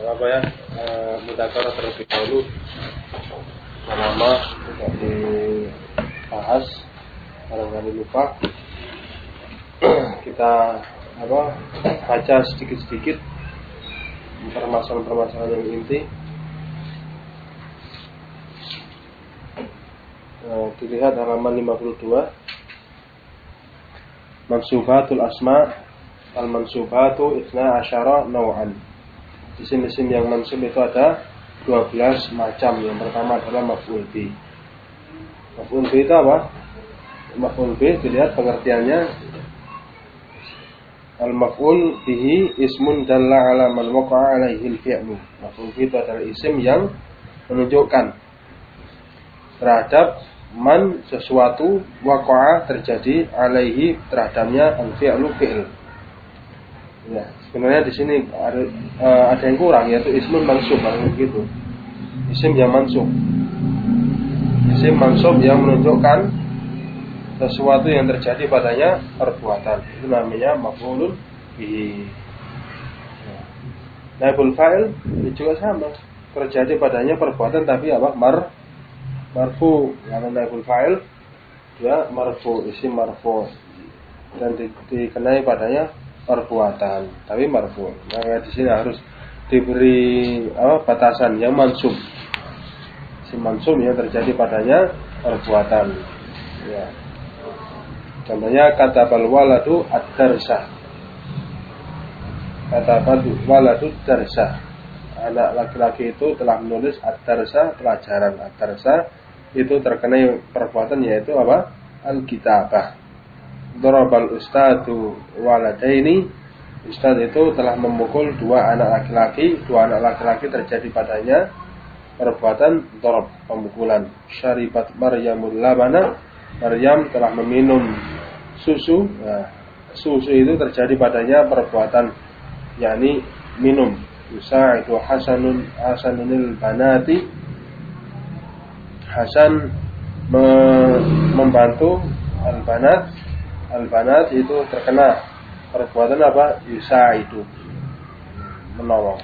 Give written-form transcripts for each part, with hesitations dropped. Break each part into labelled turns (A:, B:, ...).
A: Mudzakarah terlebih dahulu. Lama tidak dibahas, barangkali lupa. Kita baca sedikit-sedikit permasalahan-permasalahan yang inti. Dilihat halaman 52. Mansubatul asma' al-mansubatu 12 naw'an. Isim-isim yang mansub itu ada 12 macam. Yang pertama adalah maf'ul bi. Maf'ul bi itu apa? Maf'ul bi dilihat pengertiannya. Al-maf'ul bihi ismun dalla ala man waqa'a alaihi al-fi'lu. Maf'ul bi itu adalah isim yang menunjukkan terhadap man sesuatu waqa'a terjadi alaihi terhadapnya al-fi'lu fi'il. Ya, sebenarnya di sini ada yang kurang, yaitu ismun mansub, begitu. Isim yang mansub. Isim mansub yang menunjukkan sesuatu yang terjadi padanya perbuatan. Itu namanya maf'ulun bihi. Naibul fa'il juga sama. Terjadi padanya perbuatan tapi marfu. Yang naibul fa'il dia marfu, isim marfu dan dikenai padanya perbuatan, tapi marfu. Maka di sini harus diberi batasan yang mansub. Si mansub yang terjadi padanya perbuatan. Ya. Contohnya katabal waladu ad-darsah. Katabal waladu ad-darsah. Anak laki-laki itu telah menulis ad-darsah, pelajaran. Ad-darsah itu terkena perbuatan, yaitu apa? Al-kitabah. Darabal ustadu waladaini. Ustad itu telah memukul dua anak laki-laki. Dua anak laki-laki terjadi padanya perbuatan darab, pemukulan. Syaribat Maryamul labana. Maryam telah meminum susu. Nah, susu itu terjadi padanya perbuatan, yakni minum. Yusa'idu Hasanunil banati. Hasan membantu al-banat itu terkena perbuatan apa? Yusa'idu, menolong.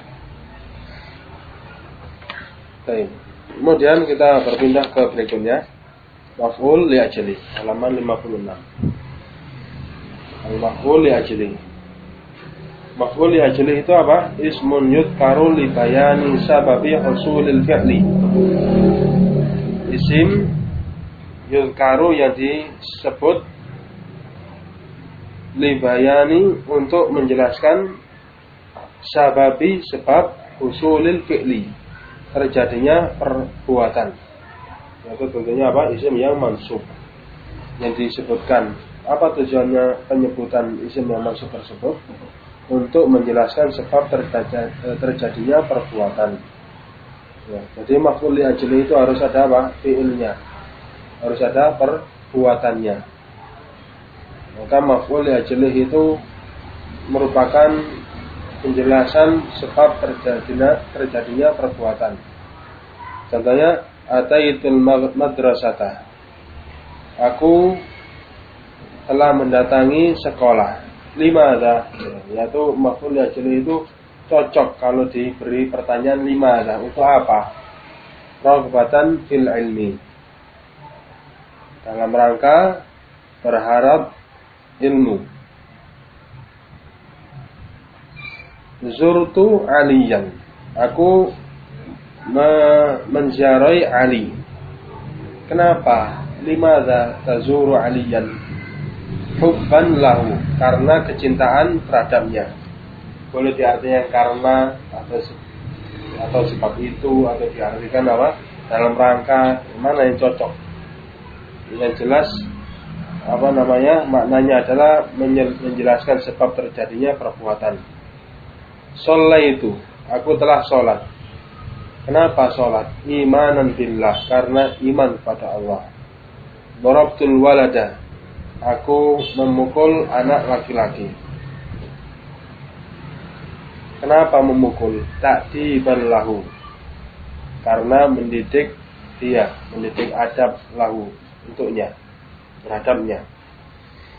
A: Baik. Kemudian kita berpindah ke berikutnya. Maf'ul li ajli, halaman 56. Al-maf'ul li ajli. Maf'ul li ajli itu apa? Ismun yudkaru li bayani sababi husulil fi'li. Isim yudkaru yang disebut li bayani untuk menjelaskan sababi sebab husulil fi'li, terjadinya perbuatan. Itu tentunya apa? Isim yang mansub yang disebutkan. Apa tujuannya penyebutan isim yang mansub tersebut? Untuk menjelaskan sebab terjadinya perbuatan. Ya, jadi maf'ul li ajli itu harus ada apa? Fi'ilnya. Harus ada perbuatannya. Maka maf'ul li ajli itu merupakan penjelasan sebab terjadinya perbuatan. Contohnya, ataitul madrasata. Aku telah mendatangi sekolah. Limadha, yaitu maf'ul li ajli itu cocok kalau diberi pertanyaan limadha, untuk apa? Raghbatan fil ilmi, dalam rangka berharap ilmu. Zurtu aliyan, aku menziarahi Ali. Kenapa? Limadha tazuru aliyan? Hubban lahu, karena kecintaan terhadapnya. Boleh diartikan karena atau sebab itu, atau diartikan apa? Dalam rangka, mana yang cocok? Yang jelas maknanya adalah menjelaskan sebab terjadinya perbuatan. Shallaitu, aku telah sholat. Kenapa sholat? Imanan billah, karena iman pada Allah. Darabtul walada, aku memukul anak laki-laki. Kenapa memukul? Ta'diban lahu, karena mendidik dia, mendidik adab lahu, untuknya, terhadapnya.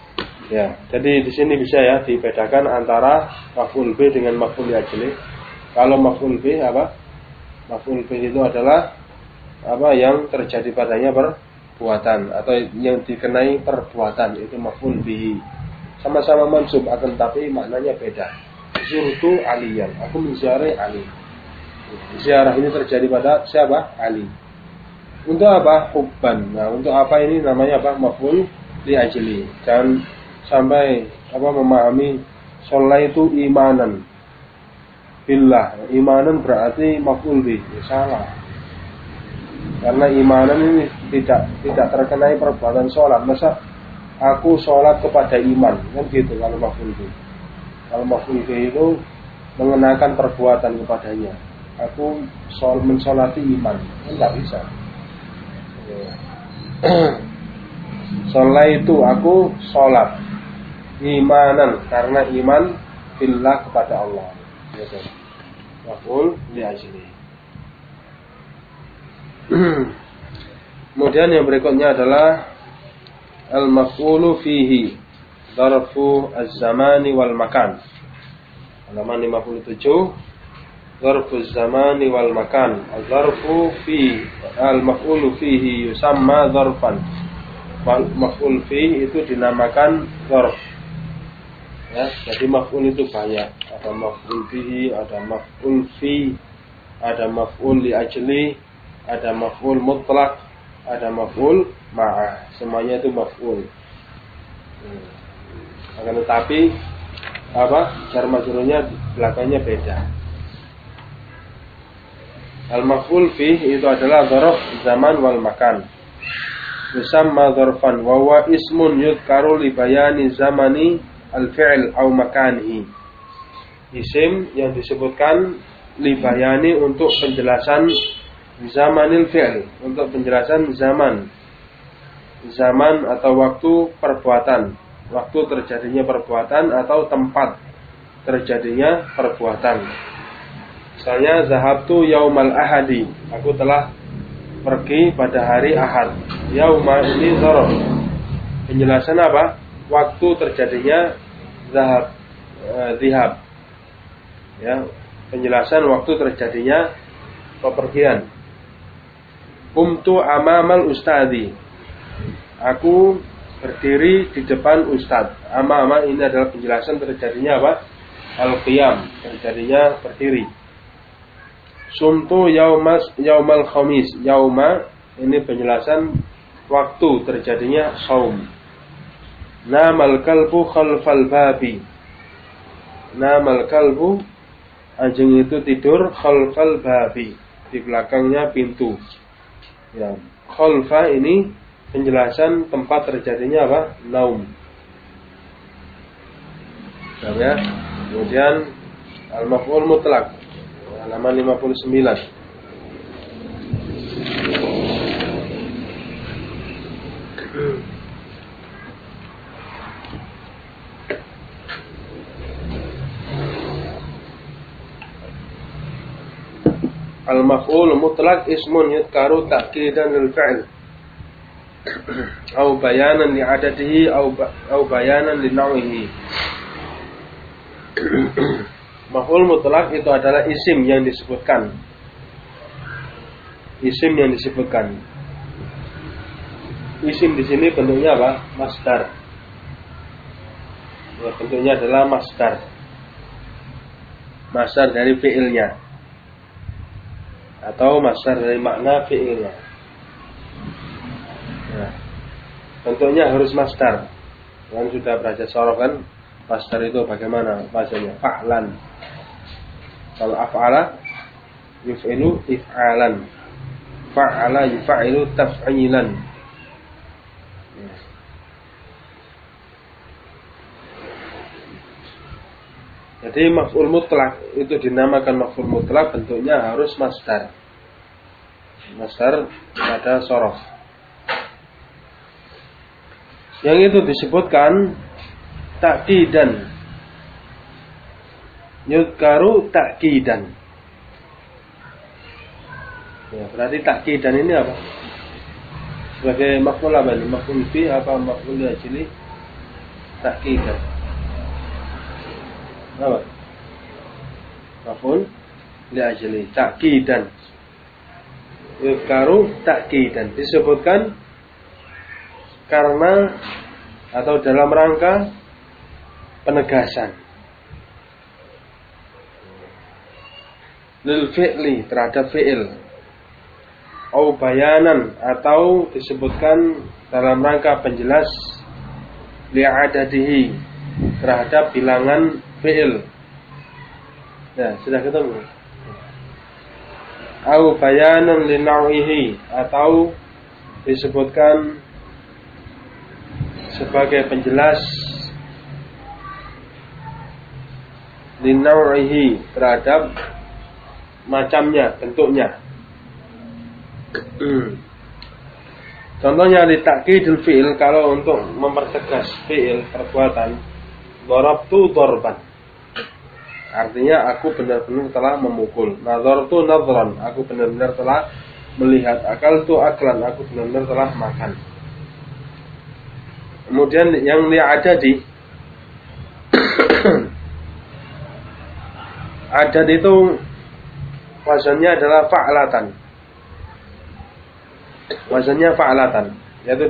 A: Ya, jadi di sini bisa ya dibedakan antara maf'ul bi dengan maf'ul li ajli. Kalau maf'ul bih apa? Maf'ul bih itu adalah apa yang terjadi padanya perbuatan atau yang dikenai perbuatan, itu maf'ul bih. Sama-sama mansub akan tapi maknanya beda. Zurtu aliyan, aku menziarahi Ali. Ziarah ini terjadi pada siapa? Ali. Untuk apa? Hubban. Nah, untuk apa ini namanya apa? Maf'ul li ajli. Jangan sampai apa memahami sholat itu imanan billah. Imanan berarti maf'ul bih. Salah. Karena imanan ini tidak terkenai perbuatan sholat. Masa aku sholat kepada iman, kan gitu kalau maf'ul bih. Kalau maf'ul bih itu mengenakan perbuatan kepadanya. Aku mensolati iman, kan nggak bisa. Sholat itu aku sholat imanan karena iman billah kepada Allah. Gitu. Maf'ul li ajli. Kemudian yang berikutnya adalah al-maf'ulu fihi dzarfu az-zamani wal makan. Halaman 57. Dzarfu az-zamani wal makan. Az-dzarfu fi al-maf'ulu fihi yusamma dzarfan. Maf'ul fi itu dinamakan dzarf. Ya, jadi maf'ul itu banyak. Ada maf'ul bihi, ada maf'ul fi, ada maf'ul li ajli, ada maf'ul mutlak, ada maf'ul ma'a. Semuanya itu maf'ul. Akan tetapi apa? Jar majrurnya belakangnya beda. Al-maf'ul fi itu adalah dzarf zaman wal makan. Yusamma dzarfan wa huwa ismun yudhkaru li bayani zamani al-fi'l aw makanihi. Isim yang disebutkan li bayani untuk penjelasan zamanil fi'l, untuk penjelasan zaman atau waktu perbuatan, waktu terjadinya perbuatan atau tempat terjadinya perbuatan. Misalnya zahabtu yaumal ahadi, aku telah pergi pada hari Ahad. Yauma ini dzarf. Penjelasan apa? Waktu terjadinya zihab. Ya, penjelasan waktu terjadinya pepergian. Qumtu amamal ustadi. Aku berdiri di depan ustad. Amama ini adalah penjelasan terjadinya apa? Al-qiyam, terjadinya berdiri. Sumtu yaumal khamis. Yauma ini penjelasan waktu terjadinya saum. Namal kalbu khalfal babi. Namal kalbu, anjing itu tidur khalfal babi, di belakangnya pintu. Ya, khalfa ini penjelasan tempat terjadinya apa? Naum. Ya. Kemudian al-maf'ul mutlak. Halaman 59. Al-maf'ul mutlak ismun yudhkaru ta'kidan lil fi'l au bayanan li adadihi au bayanan li naw'ihi. Maf'ul mutlak itu adalah isim yang disebutkan. Isim yang disebutkan. Isim di sini bentuknya apa? Masdar. Ya, bentuknya adalah masdar. Masdar dari fi'ilnya. Atau masdar dari makna fi'ilnya. Nah, bentuknya harus masdar. Kan sudah belajar sorof kan? Masdar itu bagaimana bahasanya? Fa'lan. Kalau af'ala yuf'ilu if'alan. Fa'ala yuf'ilu taf'ilan. Jadi maf'ul mutlak itu dinamakan maf'ul mutlak, bentuknya harus masdar. Masdar pada sorof. Yang itu disebutkan ta'kidan. Yudhkaru ta'kidan. Ya, berarti ta'kidan ini apa? Sebagai maf'ul apa ini? Maf'ul fi apa maf'ul li ajli? Ta'kidan. Apa? Maf'ul li ajli ta'kidan. Yuzkaru ta'kidan, disebutkan karena atau dalam rangka penegasan. Lil fi'li, terhadap fi'il. Au bayanan, atau disebutkan dalam rangka penjelas li'adadihi, terhadap bilangan fi'il. Nah, sudah ketemu. Au bayanan li nau'ihi, atau disebutkan sebagai penjelas li nau'ihi, terhadap macamnya, bentuknya. Contohnya li ta'kidil fi'il, kalau untuk mempertegas fi'il, perbuatan, darabtu darban, artinya aku benar-benar telah memukul. Nazartu nazran, aku benar-benar telah melihat. Akaltu aklan, aku benar-benar telah makan. Kemudian yang li'adadi, adad itu wazannya adalah fa'latan. Wazannya fa'latan, yaitu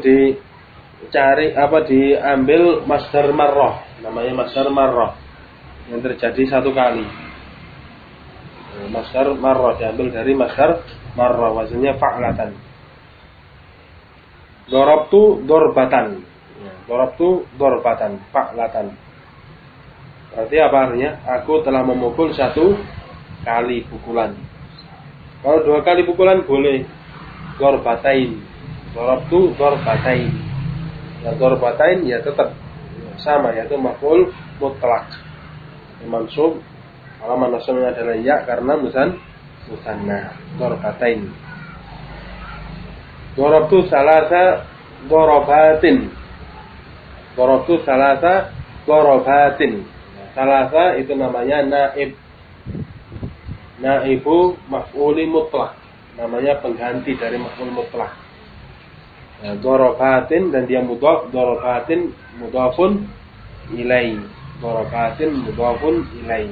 A: diambil masdar marrah, namanya masdar marrah, yang terjadi satu kali. Masdar marrah diambil dari masdar marrah, wazannya fa'latan. Darabtu darbatan, darabtu darbatan, fa'latan. Berarti apa artinya? Aku telah memukul satu kali pukulan. Kalau dua kali pukulan boleh darbatain. Darabtu darbatain. Ya, darbatain ya tetap sama, yaitu maf'ul mutlak. Mansub, kalau manasubnya adalah ya karena musanna. Darbatain. Darabtu salasa darabatin. Darabtu salasa darabatin. Salasa itu namanya naib. Naibu maf'uli mutlak, namanya pengganti dari maf'ul mutlak. Nah, darabatin, dan dia mudhaf, darabatin mudhafun ilai. Darabatin mudhafun ilai.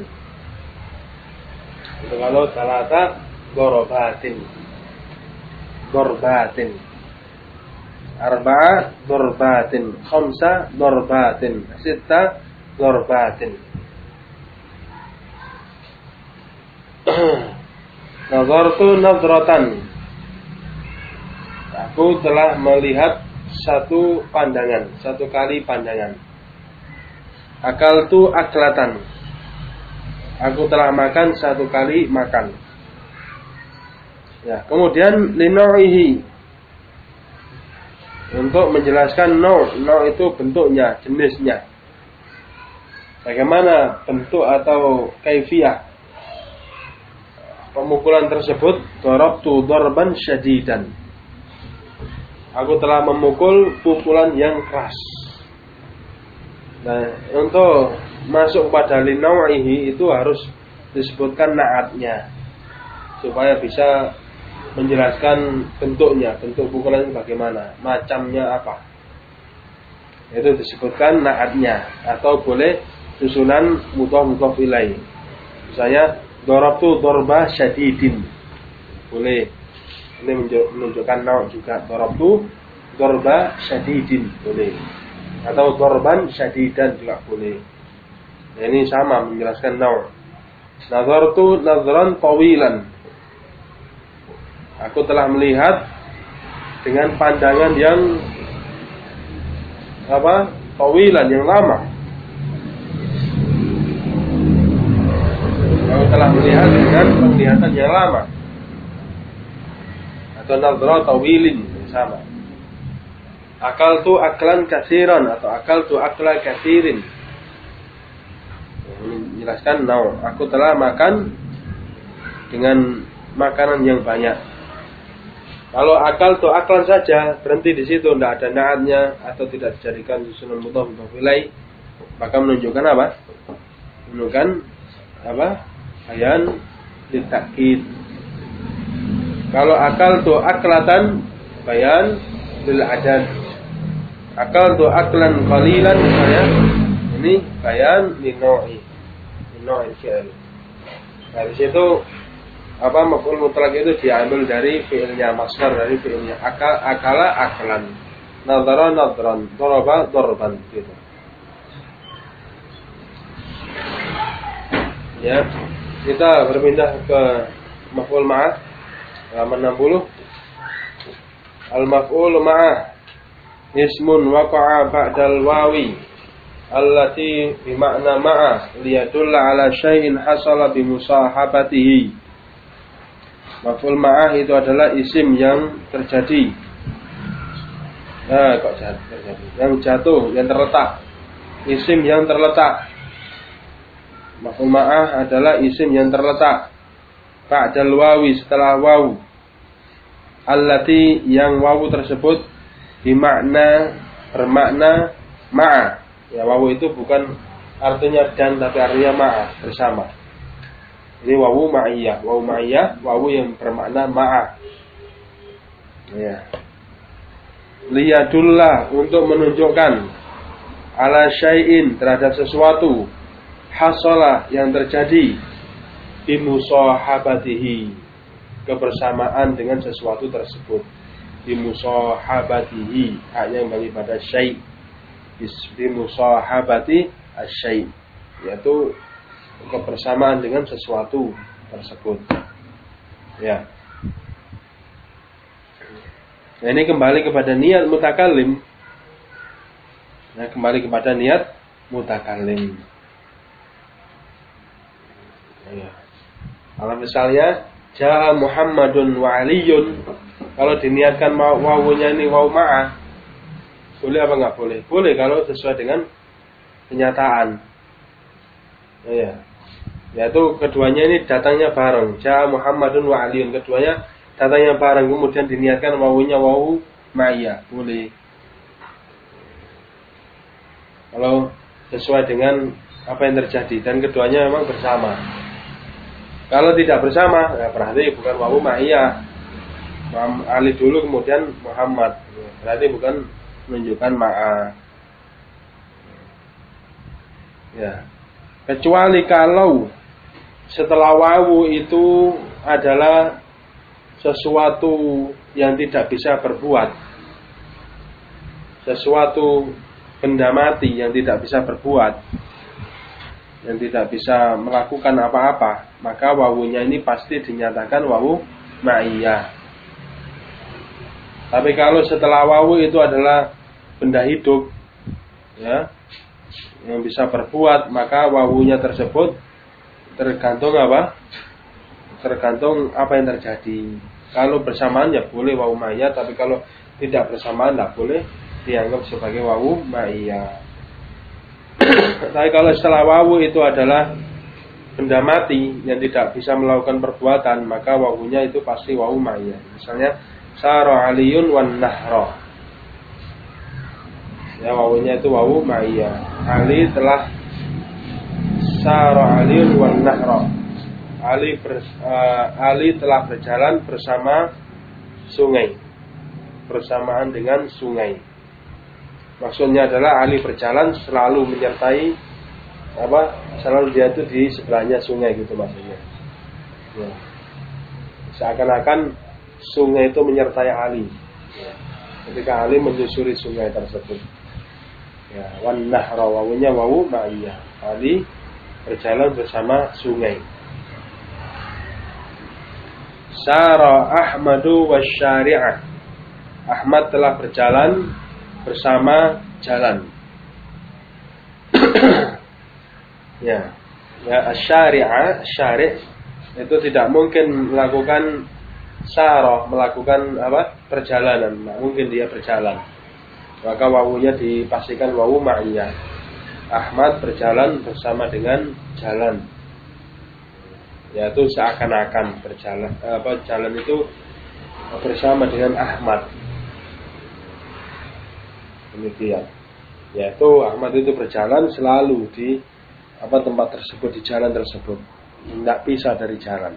A: Itu kalau salasa darabatin. Darbatin. Arba'a darbatin, khamsa darbatin, sitta darbatin. Nazartu nadratan, aku telah melihat satu pandangan, satu kali pandangan. Akaltu aklatan, aku telah makan satu kali makan. Ya, kemudian linau'ihi, untuk menjelaskan nau' itu bentuknya, jenisnya. Bagaimana bentuk atau kaifiyah pemukulan tersebut? Darabtu darban syadidan, aku telah memukul pukulan yang keras. Nah, untuk masuk pada linau'ihi itu harus disebutkan na'atnya, supaya bisa menjelaskan bentuknya, bentuk pukulan itu bagaimana, macamnya apa. Itu disebutkan na'atnya, atau boleh susunan mudhaf ilaih. Misalnya darabtu darba syadidin, boleh. Ini menunjukkan nau' juga. Darabtu darba syadidin, boleh. Atau darban syadidan juga boleh. Nah, ini sama menjelaskan nau'. Nazartu nazran tawilan, aku telah melihat dengan pandangan yang tawilan, yang lama. Aku telah melihat dengan penglihatan yang lama. Atau nazra tawilin, sama. Akaltu aklan katsiran, atau akaltu akla katsirin. Ini menjelaskan nau'. Aku telah makan dengan makanan yang banyak. Kalau akaltu aklan saja, berhenti di situ, tidak ada na'atnya atau tidak dijadikan susunan mudhaf ilaih, maka menunjukkan apa? Menunjukkan apa? Bayan litakid. Kalau akaltu aklatan, bayan lil adad. Akaltu aklan qalilan, misalnya, ini bayan li nau'i fi'il. Dari situ maf'ul mutlak itu diambil dari fi'ilnya, masdar dari fi'ilnya. Akala aklan, nadhara nadran, daraba darban gitu. Ya, kita berpindah ke maf'ul ma'ah halaman 60. Al-maf'ul ma'ah ismun waqa'a ba'dal wawi allati bimakna ma'a liyadulla ala syai'in hasala bimusahabatihi. Maf'ul ma'ah itu adalah isim yang terjadi. Kok terjadi? Yang jatuh, yang terletak. Isim yang terletak. Maf'ul ma'ah adalah isim yang terletak ba'dal wawi, setelah wawu. Allati, yang wawu tersebut bermakna ma'a. Ya, wawu itu bukan artinya dan, tapi artinya ma'a, bersama. Ini wawu ma'iyah. Wawu ma'iyah, wawu yang bermakna ma'a. Ya. Liyadullah, untuk menunjukkan ala syai'in, terhadap sesuatu, hasalah, yang terjadi, bimusahabatihi, kebersamaan dengan sesuatu tersebut. Bimusahabatihi, haknya kembali pada syai'. Bimusahabati asy-syai', yaitu kebersamaan dengan sesuatu tersebut. Ya. Nah, ini kembali kepada niat mutakallim. Nah, kembali kepada niat mutakallim. Ya. Kalau misalnya Ja'a Muhammadun wa Aliyun, kalau diniatkan wawunya ini wawu ma'ah, boleh apa enggak boleh? Boleh kalau sesuai dengan kenyataan. Ya. Yaitu keduanya ini datangnya bareng. Ja'a Muhammadun wa Aliyun, keduanya datangnya bareng, kemudian diniatkan wawunya wawu ma'iyah, boleh. Kalau sesuai dengan apa yang terjadi dan keduanya memang bersama. Kalau tidak bersama, ya berarti bukan wawu ma'iyah. Ali dulu kemudian Muhammad, berarti bukan menunjukkan ma'a. Ya. Kecuali kalau setelah wawu itu adalah sesuatu yang tidak bisa berbuat, sesuatu benda mati yang tidak bisa berbuat, yang tidak bisa melakukan apa-apa, maka wawunya ini pasti dinyatakan wawu ma'iyah. Tapi kalau setelah wawu itu adalah benda hidup, ya, yang bisa berbuat, maka wawunya tersebut tergantung apa? Tergantung apa yang terjadi. Kalau bersamaan ya boleh wawu ma'iyah, tapi kalau tidak bersamaan tidak boleh dianggap sebagai wawu ma'iyah. Tapi kalau setelah wawu itu adalah benda mati yang tidak bisa melakukan perbuatan, maka wawunya itu pasti wawu ma'iyah. Misalnya Sara Aliyun wan Nahra, ya, wawunya itu wawu ma'iyah. Ali telah Sara Aliyun wan Nahra, Ali telah berjalan bersama sungai, bersamaan dengan sungai. Maksudnya adalah Ali berjalan selalu menyertai selalu dia itu di sebelahnya sungai gitu maksudnya. Ya. Seakan-akan sungai itu menyertai Ali. Ya. Ketika Ali menyusuri sungai tersebut. Ya, wan nahra, wawunya wawu ma'iyah. Ali berjalan bersama sungai. Sara Ahmadu wasyari'ah, Ahmad telah berjalan bersama jalan. Ya, asy-syari'a, syari' itu tidak mungkin melakukan sarah, melakukan perjalanan, tidak mungkin dia berjalan. Maka wawunya dipastikan wawu ma'iyah. Ahmad berjalan bersama dengan jalan. Yaitu seakan-akan berjalan, jalan itu bersama dengan Ahmad. Demikian. Yaitu Ahmad itu berjalan selalu di tempat tersebut, di jalan tersebut, tidak pisah dari jalan.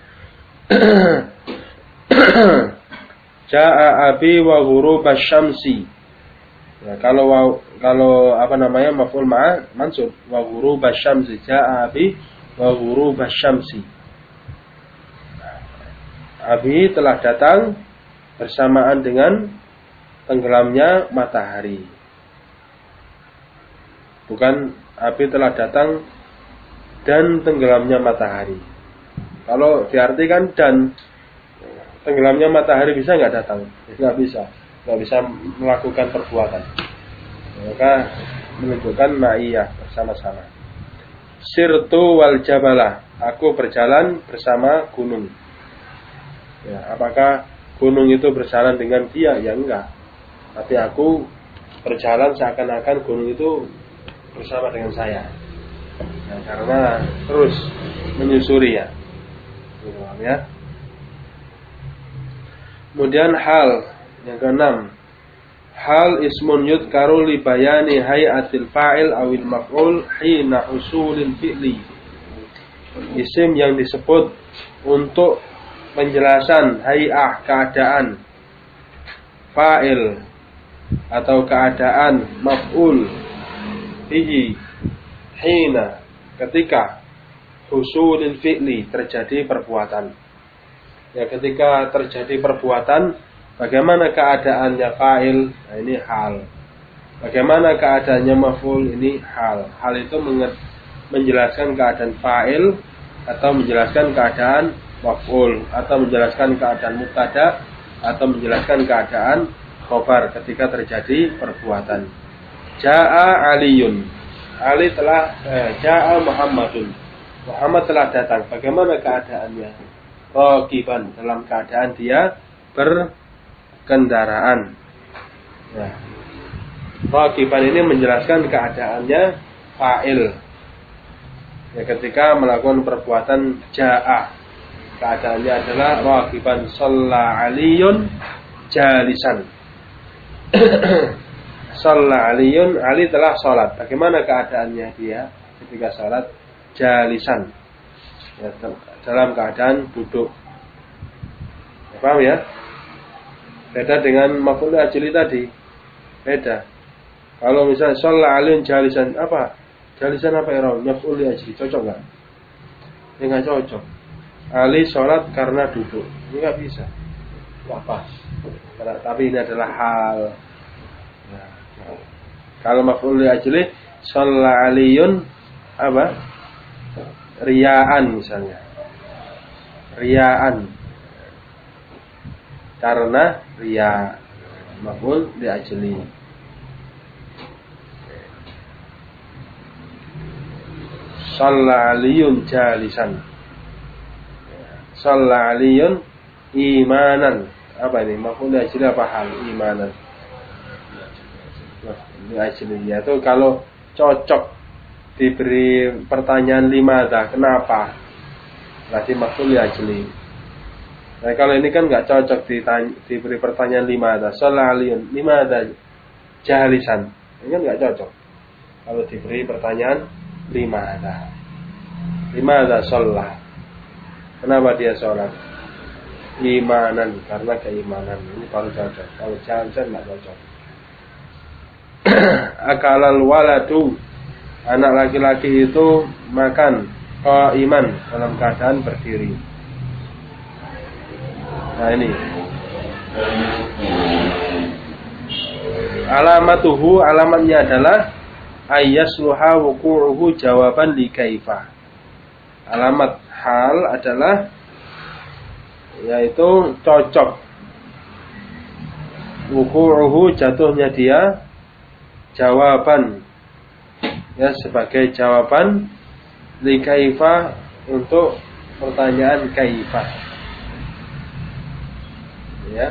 A: Ja'a abi wa ghurubasy syamsi. Ya, kalau maf'ul ma'ah mansub, wa ghurubasy syamsi. Ja'a abi wa ghurubasy syamsi. Abi telah datang bersamaan dengan tenggelamnya matahari. Bukan Abi telah datang dan tenggelamnya matahari. Kalau diartikan dan tenggelamnya matahari bisa nggak datang? Nggak bisa. Nggak bisa melakukan perbuatan. Maka menunjukkan ma'iyah bersama-sama. Sirtu wal jabalah. Aku berjalan bersama gunung. Ya, apakah gunung itu berjalan dengan dia? Ya enggak. Tapi aku berjalan seakan-akan gunung itu bersama dengan saya. Nah, karena terus menyusuri ya. Kemudian hal yang keenam, hal ismun yudkaru li bayani hayatil fa'il awil maf'ul hina usulil fi'li. Isim yang disebut untuk penjelasan hay'ah keadaan fa'il atau keadaan maf'ul bihi hina ketika husulil fi'li terjadi perbuatan. Ya, ketika terjadi perbuatan, bagaimana keadaannya fa'il? Nah, ini hal. Bagaimana keadaannya maf'ul? Ini hal. Hal itu menjelaskan keadaan fa'il atau menjelaskan keadaan maf'ul atau menjelaskan keadaan mubtada atau menjelaskan keadaan khobar ketika terjadi perbuatan. Ja'a Aliyun. Ali telah Ja'a Muhammadun. Muhammad telah datang. Bagaimana keadaannya? Raqiban, dalam keadaan dia berkendaraan. Ya. Raqiban ini menjelaskan keadaannya fa'il. Ya, ketika melakukan perbuatan ja'a, keadaannya adalah raqiban shalla aliyun jalisan. Shalla aliyun, Ali telah sholat. Bagaimana keadaannya dia ketika sholat? Jalisan. Ya, dalam keadaan duduk. Ya, paham ya? Beda dengan maf'ul ajli tadi. Beda. Kalau misalnya shalla aliyun jalisan, apa? Jalisan apa ya? Maf'ul ajli, cocok enggak? Ya enggak cocok. Ali sholat karena duduk. Ini enggak bisa. Enggak pas. Tapi ini adalah hal. Ya. Kalau maf'ul ajli, shalla aliyun apa? Riyaan misalnya. Riyaan. Karena riya. Maf'ul ajli. Shalla aliyun jalisan. Shalla aliyun imanan. Apa ini? Maf'ul ajli apa hal? Imanan. Ajli itu kalau cocok diberi pertanyaan limadha, kenapa? Berarti maf'ul ajli. Nah, kalau ini kan nggak cocok diberi pertanyaan limadha, shalla aliyun limadha jalisan. Ini kan nggak cocok. Kalau diberi pertanyaan limadha shalla, kenapa dia sholat? Imanan, karena keimanan. Ini baru cocok. Kalau jalisan nggak cocok. Akalal waladu, anak laki-laki itu makan qaiman, dalam keadaan berdiri. Nah, ini alamatuhu, alamatnya adalah ayyasluha wuqu'uhu jawaban li kaifa. Alamat hal adalah yaitu cocok, wuqu'uhu jatuhnya dia, jawaban ya sebagai jawaban li kaifa, untuk pertanyaan kaifa. Ya.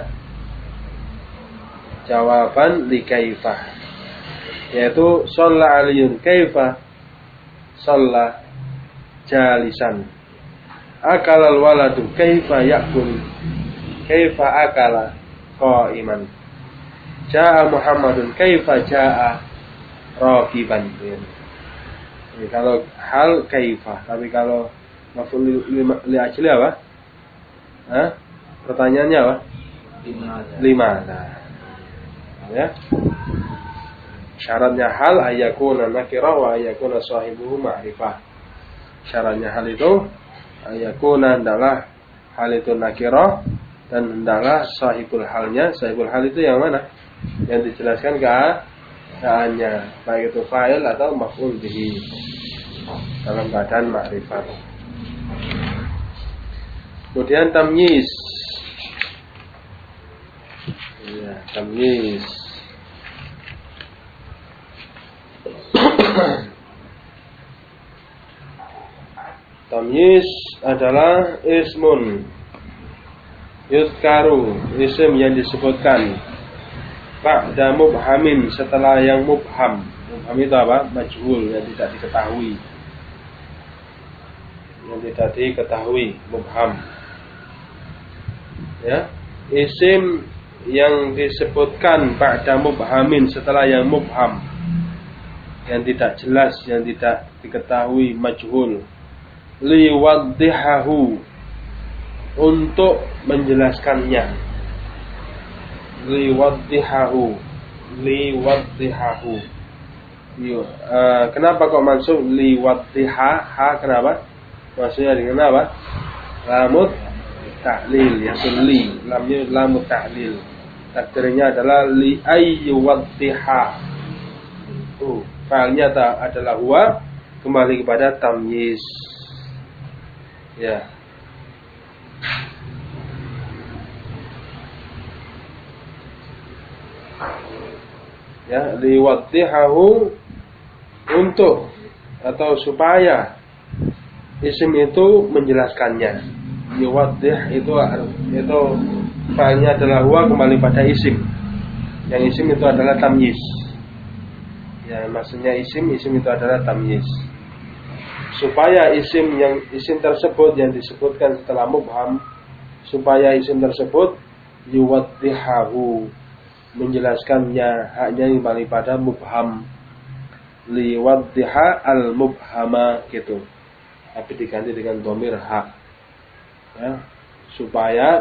A: Jawaban li kaifa. Yaitu shalla aliyun kaifa shalla jalisan. Akalal waladu kaifa yakul kaifa akala qaiman. Ja'a Muhammadun kaifa ja'a raqiban. Ini kalau hal kaifa, tapi kalau maf'ul li ajli apa? Hah? Pertanyaannya apa? Limadha. Ya. Syaratnya hal ayakuna nakirah wa ayakuna sahibuhu ma'rifah. Syaratnya hal itu ayakuna adalah hal itu nakirah, dan hendaklah sahibul halnya. Sahibul hal itu yang mana? Yang dijelaskan keadaannya, baik itu fa'il atau maf'ul bihi dalam keadaan ma'rifat. Kemudian tamyiz. Ya, tamyiz. Tamyiz adalah ismun yuzkaru, isim yang disebutkan ba'da mubhamin, setelah yang mubham. Mubham itu apa? Majhul, yang tidak diketahui. Yang tidak diketahui, mubham. Ya, isim yang disebutkan ba'da mubhamin, setelah yang mubham, yang tidak jelas, yang tidak diketahui, majhul. Liwaddihahu, untuk menjelaskannya. Liwaddihahu. Kenapa kok mansub liwaddiha? Ha, kenapa? Maksudnya dengan apa? Lamut ta'lil, yaitu li, lamnya lamut ta'lil. Takdirnya adalah li ayyuwaddiha. Fa'ilnya adalah huwa, kembali kepada tamyiz. Ya. Ya, liwaddihahu, untuk atau supaya isim itu menjelaskannya. Yuwaddih itu fa'ilnya adalah huwa, kembali pada isim. Yang isim itu adalah tamyiz. Ya, maksudnya isim itu adalah tamyiz. Supaya isim tersebut yang disebutkan setelah mubham, supaya isim tersebut yuwaddihahu, menjelaskannya, haknya kembali pada mubham. Liwaddiha al-mubhama, gitu. Tapi diganti dengan dhamir ha. Ya, supaya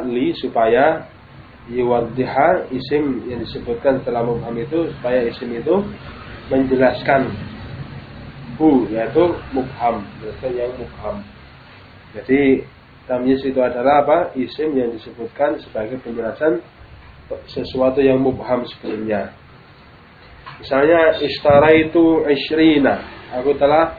A: yuwaddiha, isim yang disebutkan setelah mubham itu, supaya isim itu menjelaskan yaitu mubham, menjelaskan yang mubham. Jadi tamyiz itu adalah apa? Isim yang disebutkan sebagai penjelasan sesuatu yang mubham sebelumnya. Misalnya ishtaraitu 20, aku telah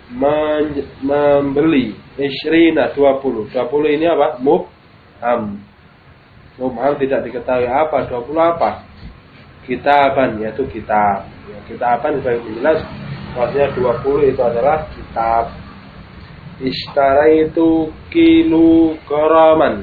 A: membeli 20, 20 ini apa? Mubham. Mubham tidak diketahui apa, 20 apa? Kitaban, yaitu kitab. Ya, kitaban sebagai penjelas maksudnya 20 itu adalah kitab. Ishtaraitu kilograman,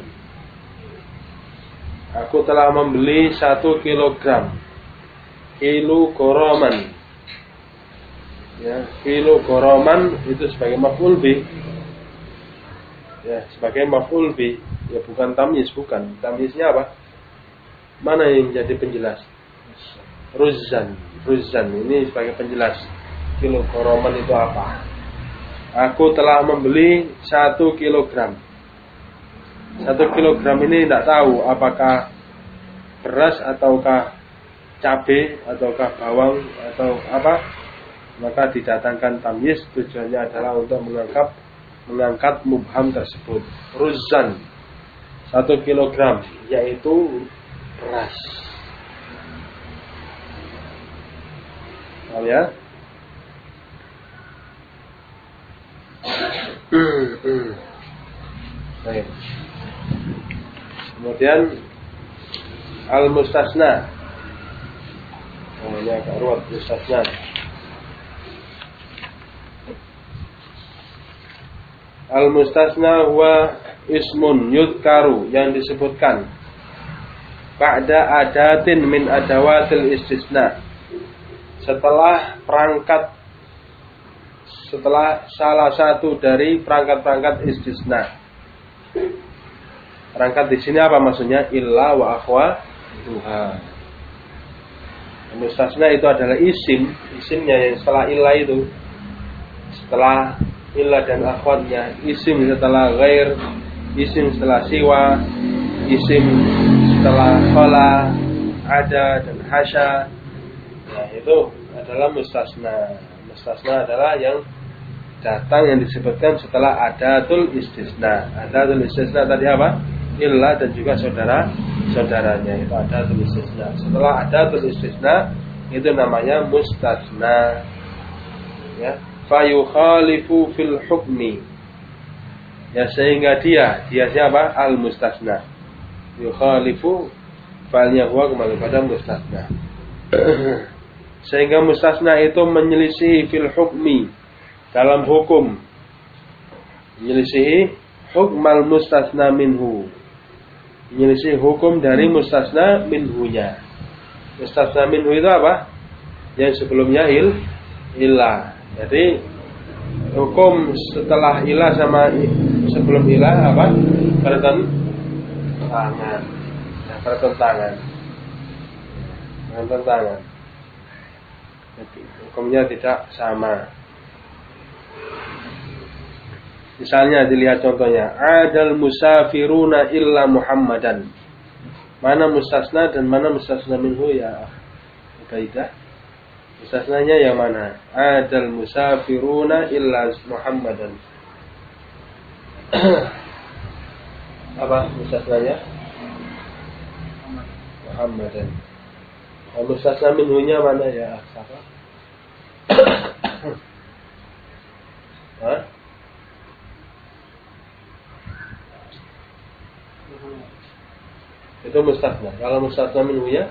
A: aku telah membeli 1 kilogram. Kilograman. Ya, kilograman itu sebagai maf'ul bih. Ya, sebagai maf'ul bih. Ya, bukan tamyiz, bukan. Tamyiznya apa? Mana yang jadi penjelas? Ruzzan ini sebagai penjelas. Kilograman itu apa? Aku telah membeli 1 kilogram. 1 kilogram ini tidak tahu apakah beras ataukah cabai ataukah bawang atau apa. Maka didatangkan tamyiz, tujuannya adalah untuk mengangkat mubham tersebut. Ruzzan, 1 kilogram, yaitu beras. Paham ya? Baik. Kemudian al-mustasna. Ini agak ruwet, mustasna. Al-mustasna huwa ismun yudkaru, yang disebutkan ba'da adatin min adawatil istisna, setelah salah satu dari perangkat-perangkat istisna. Perangkat di sini apa maksudnya? Illa wa akhwatuha. Mustasna itu adalah isimnya yang setelah illa itu, setelah illa dan akhwatnya, isim setelah ghair, isim setelah siwa, isim setelah khala, ada dan hasya. Nah, itu adalah mustasna. Mustasna adalah yang datang yang disebutkan setelah adatul istisna. Adatul istisna tadi apa? Illa dan juga saudaranya itu adatul istisna. Setelah adatul istisna itu namanya mustasna. Ya, fayukhalifu fil hukmi. Ya, sehingga dia siapa? Al mustasna. Yukhalifu fa'alnya huwa kembali pada mustasna. Sehingga mustasna itu menyelisih fil hukmi dalam hukum, menyelisihi hukmal mustasna minhu, menyelisih hukum dari mustasna minhunya. Mustasna minhu itu apa? Yang sebelumnya ilah. Jadi hukum setelah ilah sama sebelum ilah apa? Pertentangan. Pertentangan. Jadi, hukumnya tidak sama. Misalnya dilihat contohnya, adal musafiruna illa Muhammadan. Mana mustasna dan mana mustasna minhu ya Ubaidah? Mustasnanya yang mana? Adal musafiruna illa Muhammadan. Apa mustasnanya? Muhammadan. Mustasna minhunya mana ya? Siapa? Hah? Itu mustasna. Kalau mustasna minhu ya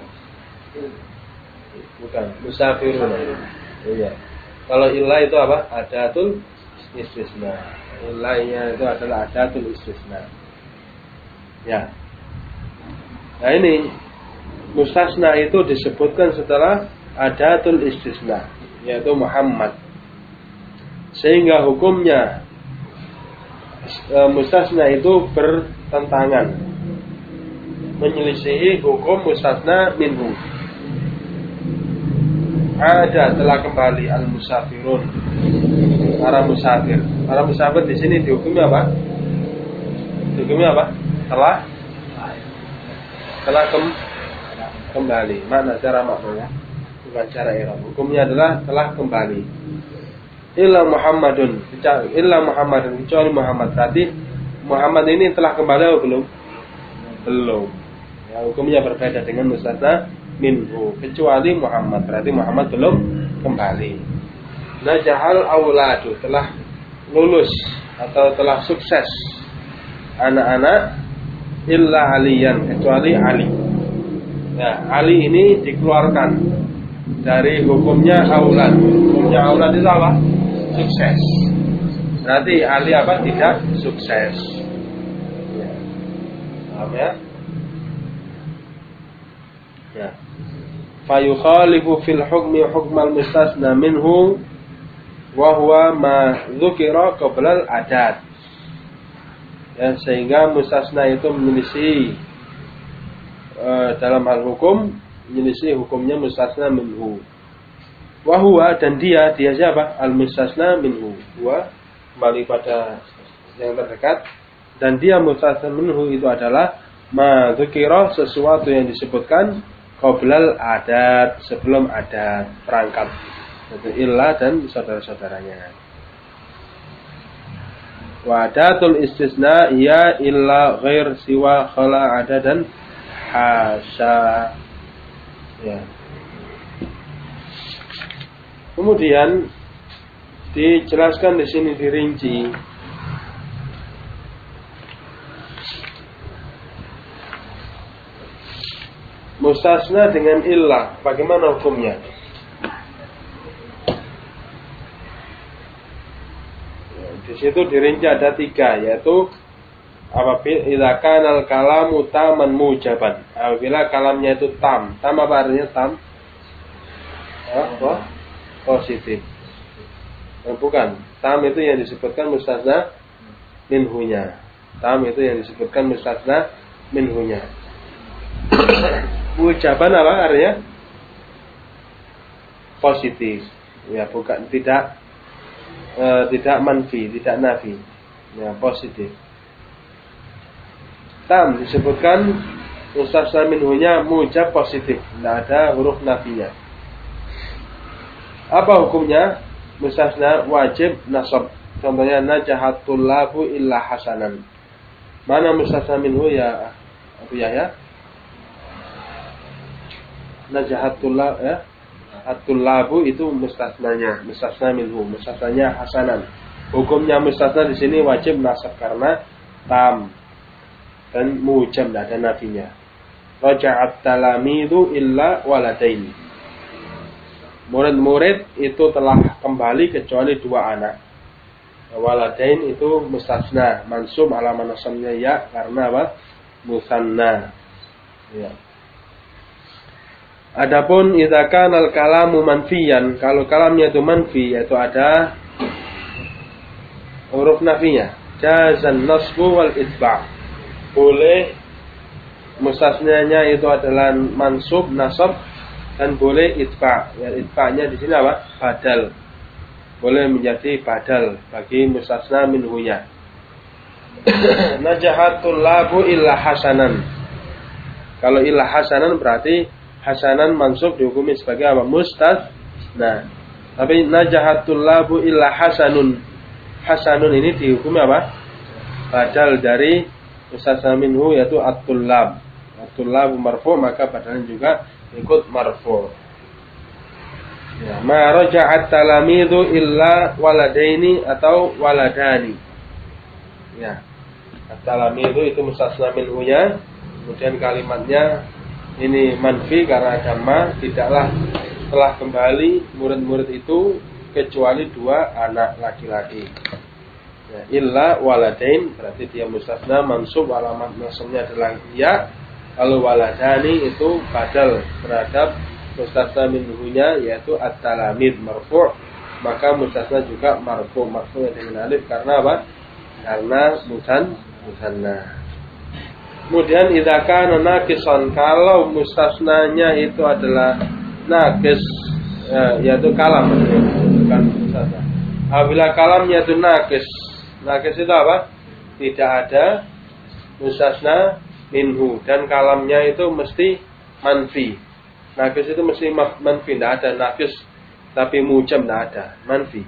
A: bukan musafiruna. Iya. Kalau ilah itu apa? Adatul istisna. Ilahnya itu adalah adatul istisna. Ya. Nah ini mustasna itu disebutkan setelah adatul istisna, yaitu Muhammad. Sehingga hukumnya mustasna itu bertentangan, menyelisihi hukum mustasna minhu. Ada telah kembali al-musafirun, para musafir. Para musafir di sini dihukumi apa? Dihukumi apa? Telah kembali. Makna cara maknanya, bukan cara i'rab. Hukumnya adalah telah kembali. Illa Muhammadun, kecuali Muhammad. Berarti Muhammad ini telah kembali atau belum? Belum. Ya, hukumnya berbeda dengan mustasna minhu, kecuali Muhammad. Berarti Muhammad belum kembali. Najahal auladu, telah lulus atau telah sukses anak-anak illa aliyan, kecuali Ali. Nah, Ali ini dikeluarkan dari hukumnya aulad. Hukumnya aulad itu apa? Sukses. Berarti Ali apa? Tidak sukses. Ya. Paham ya? Ya. Fayukhalifu fil hukmi hukmal mustasna minhu wa huwa ma dzukira qabla al-adat. Ya, sehingga mustasna itu menyelisih dalam hal hukum, menyelisih hukumnya mustasna minhu. Wa huwa, dan dia siapa? Al-mustasna minhu. Wa kembali pada yang terdekat, dan dia mustasna minhu itu adalah ma dzukira, sesuatu yang disebutkan qoblal adat, sebelum adat perangkat, yaitu illah dan saudara-saudaranya. Wadatul istisna ya illa ghair siwa khala ada dan hasya. Ya. Kemudian dijelaskan di sini dirinci. Mustasna dengan illah, bagaimana hukumnya? Di situ dirinci ada 3, yaitu apabila idza kana al-kalamu taman mujaban, apabila kalamnya itu tam apa artinya tam? Apa? Positif. Bukan, tam itu yang disebutkan mustasna minhunya. Tam itu yang disebutkan mustasna minhunya. Mujaban apa artinya? Positif. Ya, bukan tidak manfi, tidak nafi. Ya, positif. Tam disebutkan mustasna minhunya mujab positif, tidak ada huruf nafinya. Apa hukumnya? Mustasna wajib nasab Contohnya najahatul labu illa hasanan. Mana mustasna minhu ya Abu Yahya? Najahatul lab ya. Atul labu itu mustasnanya, mustasna minhu, mustasnanya hasanan. Hukumnya mustasna di sini wajib nasab karena tam dan mujam, tidak ada nafinya. Raja'at talamidu illa waladain. Murid-murid itu telah kembali kecuali 2 anak. Waladain itu mustasna, mansub alamat nasabnya ya karena apa? Musanna. Ya. Adapun idza kana al-kalamu manfiyan, kalau kalamnya itu manfi yaitu ada huruf nafinya, jazan nasbu wal itba'. Boleh mustasnanya itu adalah mansub, nasab, dan boleh itba'. Ya, itba'nya di sini apa? Badal. Boleh menjadi badal bagi mustasna minhunya. Najahatul labu illa hasanan. Kalau illa hasanan berarti hasanan mansub dihukumi sebagai apa? Mustasna. Tapi najahatul labu illa hasanun. Hasanun ini dihukumi apa? Badal dari mustasna minhu yaitu at-tullab. At-tullab marfu, maka badalnya juga ikut marfu. Ya, ma raja'at talamidu illa waladaini atau waladani. Ya. At-talamidu itu mustasna minhunya. Kemudian kalimatnya ini manfi karena ada ma, tidaklah telah kembali murid-murid itu kecuali 2 anak laki-laki. Ya, illa waladain berarti dia mustasna mansub, alamat nasabnya adalah ya. Kalau waladani itu badal terhadap mustasna minhunya yaitu at-talamid marfu', maka mustasna juga marfu' dengan alif karena apa? Karena musanna. Kemudian idza kana naqisan, kalau mustasnanya itu adalah naqis, yaitu kalam, bukan mustasna. Apabila kalamnya itu naqis itu apa? Tidak ada mustasna minhu dan kalamnya itu mesti manfi. Naqis itu mesti manfi, tidak ada naqis tapi mujam tidak ada, manfi.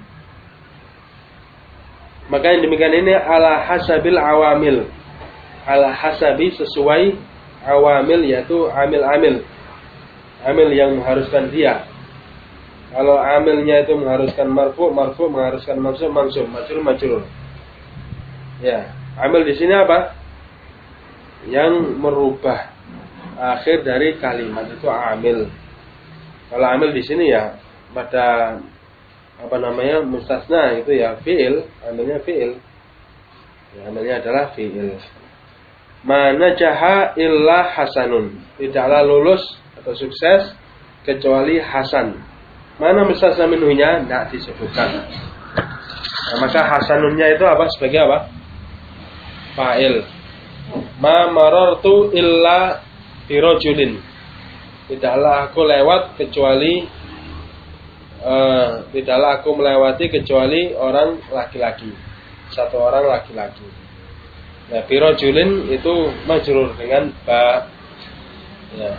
A: Maka yang demikian ini ala hasabil awamil. Ala hasabi sesuai awamil yaitu amil-amil yang mengharuskan dia. Kalau amilnya itu mengharuskan marfu mengharuskan mansub, majrur. Ya, amil di sini apa? Yang merubah akhir dari kalimat itu amil. Kalau amil di sini ya pada mustasna itu ya fiil, amilnya fiil. Ya, amilnya adalah fiil. Mana jaha illa hasanun, tidaklah lulus atau sukses kecuali hasan. Mana mustasna minhunya tidak disebutkan. Nah, maka hasanunnya itu apa? Sebagai apa? Fa'il. Ma marartu illa birojulin, tidaklah aku lewat kecuali tidaklah aku melewati kecuali orang laki-laki, satu orang laki-laki. Nah, birojulin itu majrur dengan ba. Ya.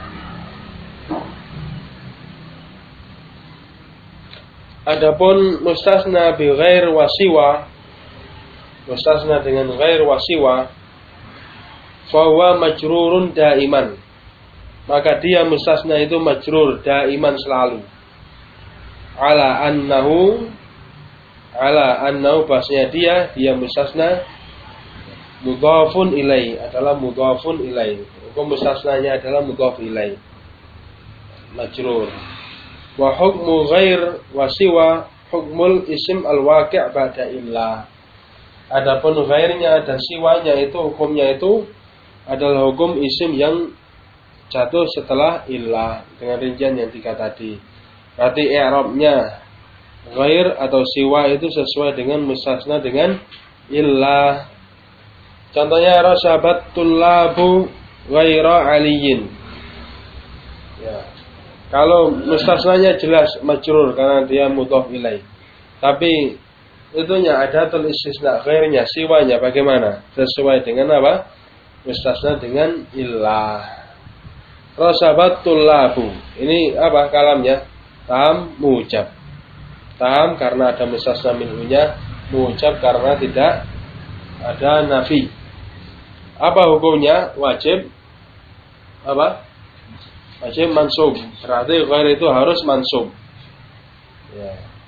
A: Adapun mustasna bi ghair wasiwa, mustasna dengan ghair wasiwa, fa huwa majrurun daiman. Maka dia mustasna itu majrur daiman selalu. Ala annahu bahasanya dia mustasna mudhafun ilai, adalah mudhafun ilai. Hukum mustasnanya adalah mudhaf ilai, majrur. Wa hukmu ghair wasiwa hukmul isim al-waqi' ba'da illa. Adapun ghairnya dan siwanya itu hukumnya itu adalah hukum isim yang jatuh setelah illa dengan rincian yang 3 tadi. Berarti i'rabnya ghair atau siwa itu sesuai dengan mustasna dengan illa. Contohnya rasabatul labu ghaira aliyin. Ya. Kalau mustasnanya jelas majrur karena dia mudhaf ilai. Tapi itunya ada tulis istisna ghairnya, siwanya bagaimana? Sesuai dengan apa? Mustasna dengan illah. Rasabatul labu. Ini apa kalamnya? Tam mujab. Tam karena ada mustasna minhunya mujab karena tidak ada nafi. Apa hukumnya? Wajib apa? Wajib mansub. Berarti ghair itu harus mansub. Ya.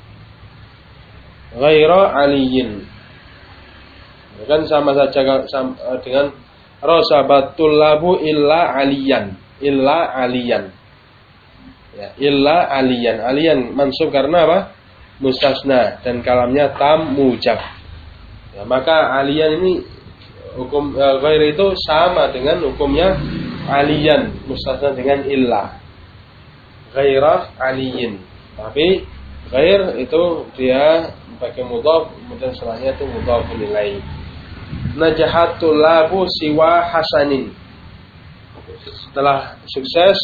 A: Ghaira aliyin. Kan sama saja dengan rosabatul labu illa aliyan. Illa aliyan. Ya, illa aliyan. Aliyan mansub karena apa? Mustasna dan kalamnya tam mujab. Ya, maka aliyan ini hukum ghair itu sama dengan hukumnya aliyan, mustasna dengan illa. Ghaira aliyin. Tapi ghair itu dia pakai mudhaf, kemudian setelahnya itu mudhafun ilaih. Najahatul labu siwa hasanin. Setelah sukses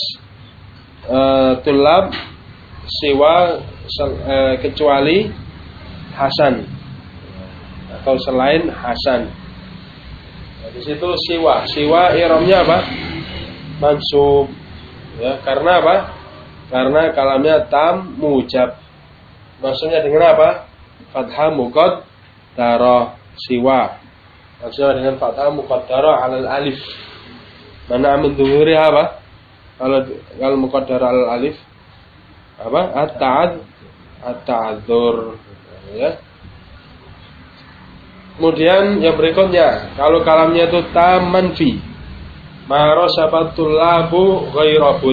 A: tulab siwa kecuali hasan atau selain hasan. Nah, di situ siwa i'rabnya apa? Mansub. Ya, karena apa? Karena kalamnya tam mujab. Maksudnya dengan apa? Fathah muqaddarah siwa. Maksudnya dengan fathah muqaddarah alal alif. Mana min dhuhuri apa? Kalau muqaddarah alal alif apa? At-ta'adzur. Ya. Kemudian yang berikutnya, kalau kalamnya itu tam manfi. Marasabatul labu ghairu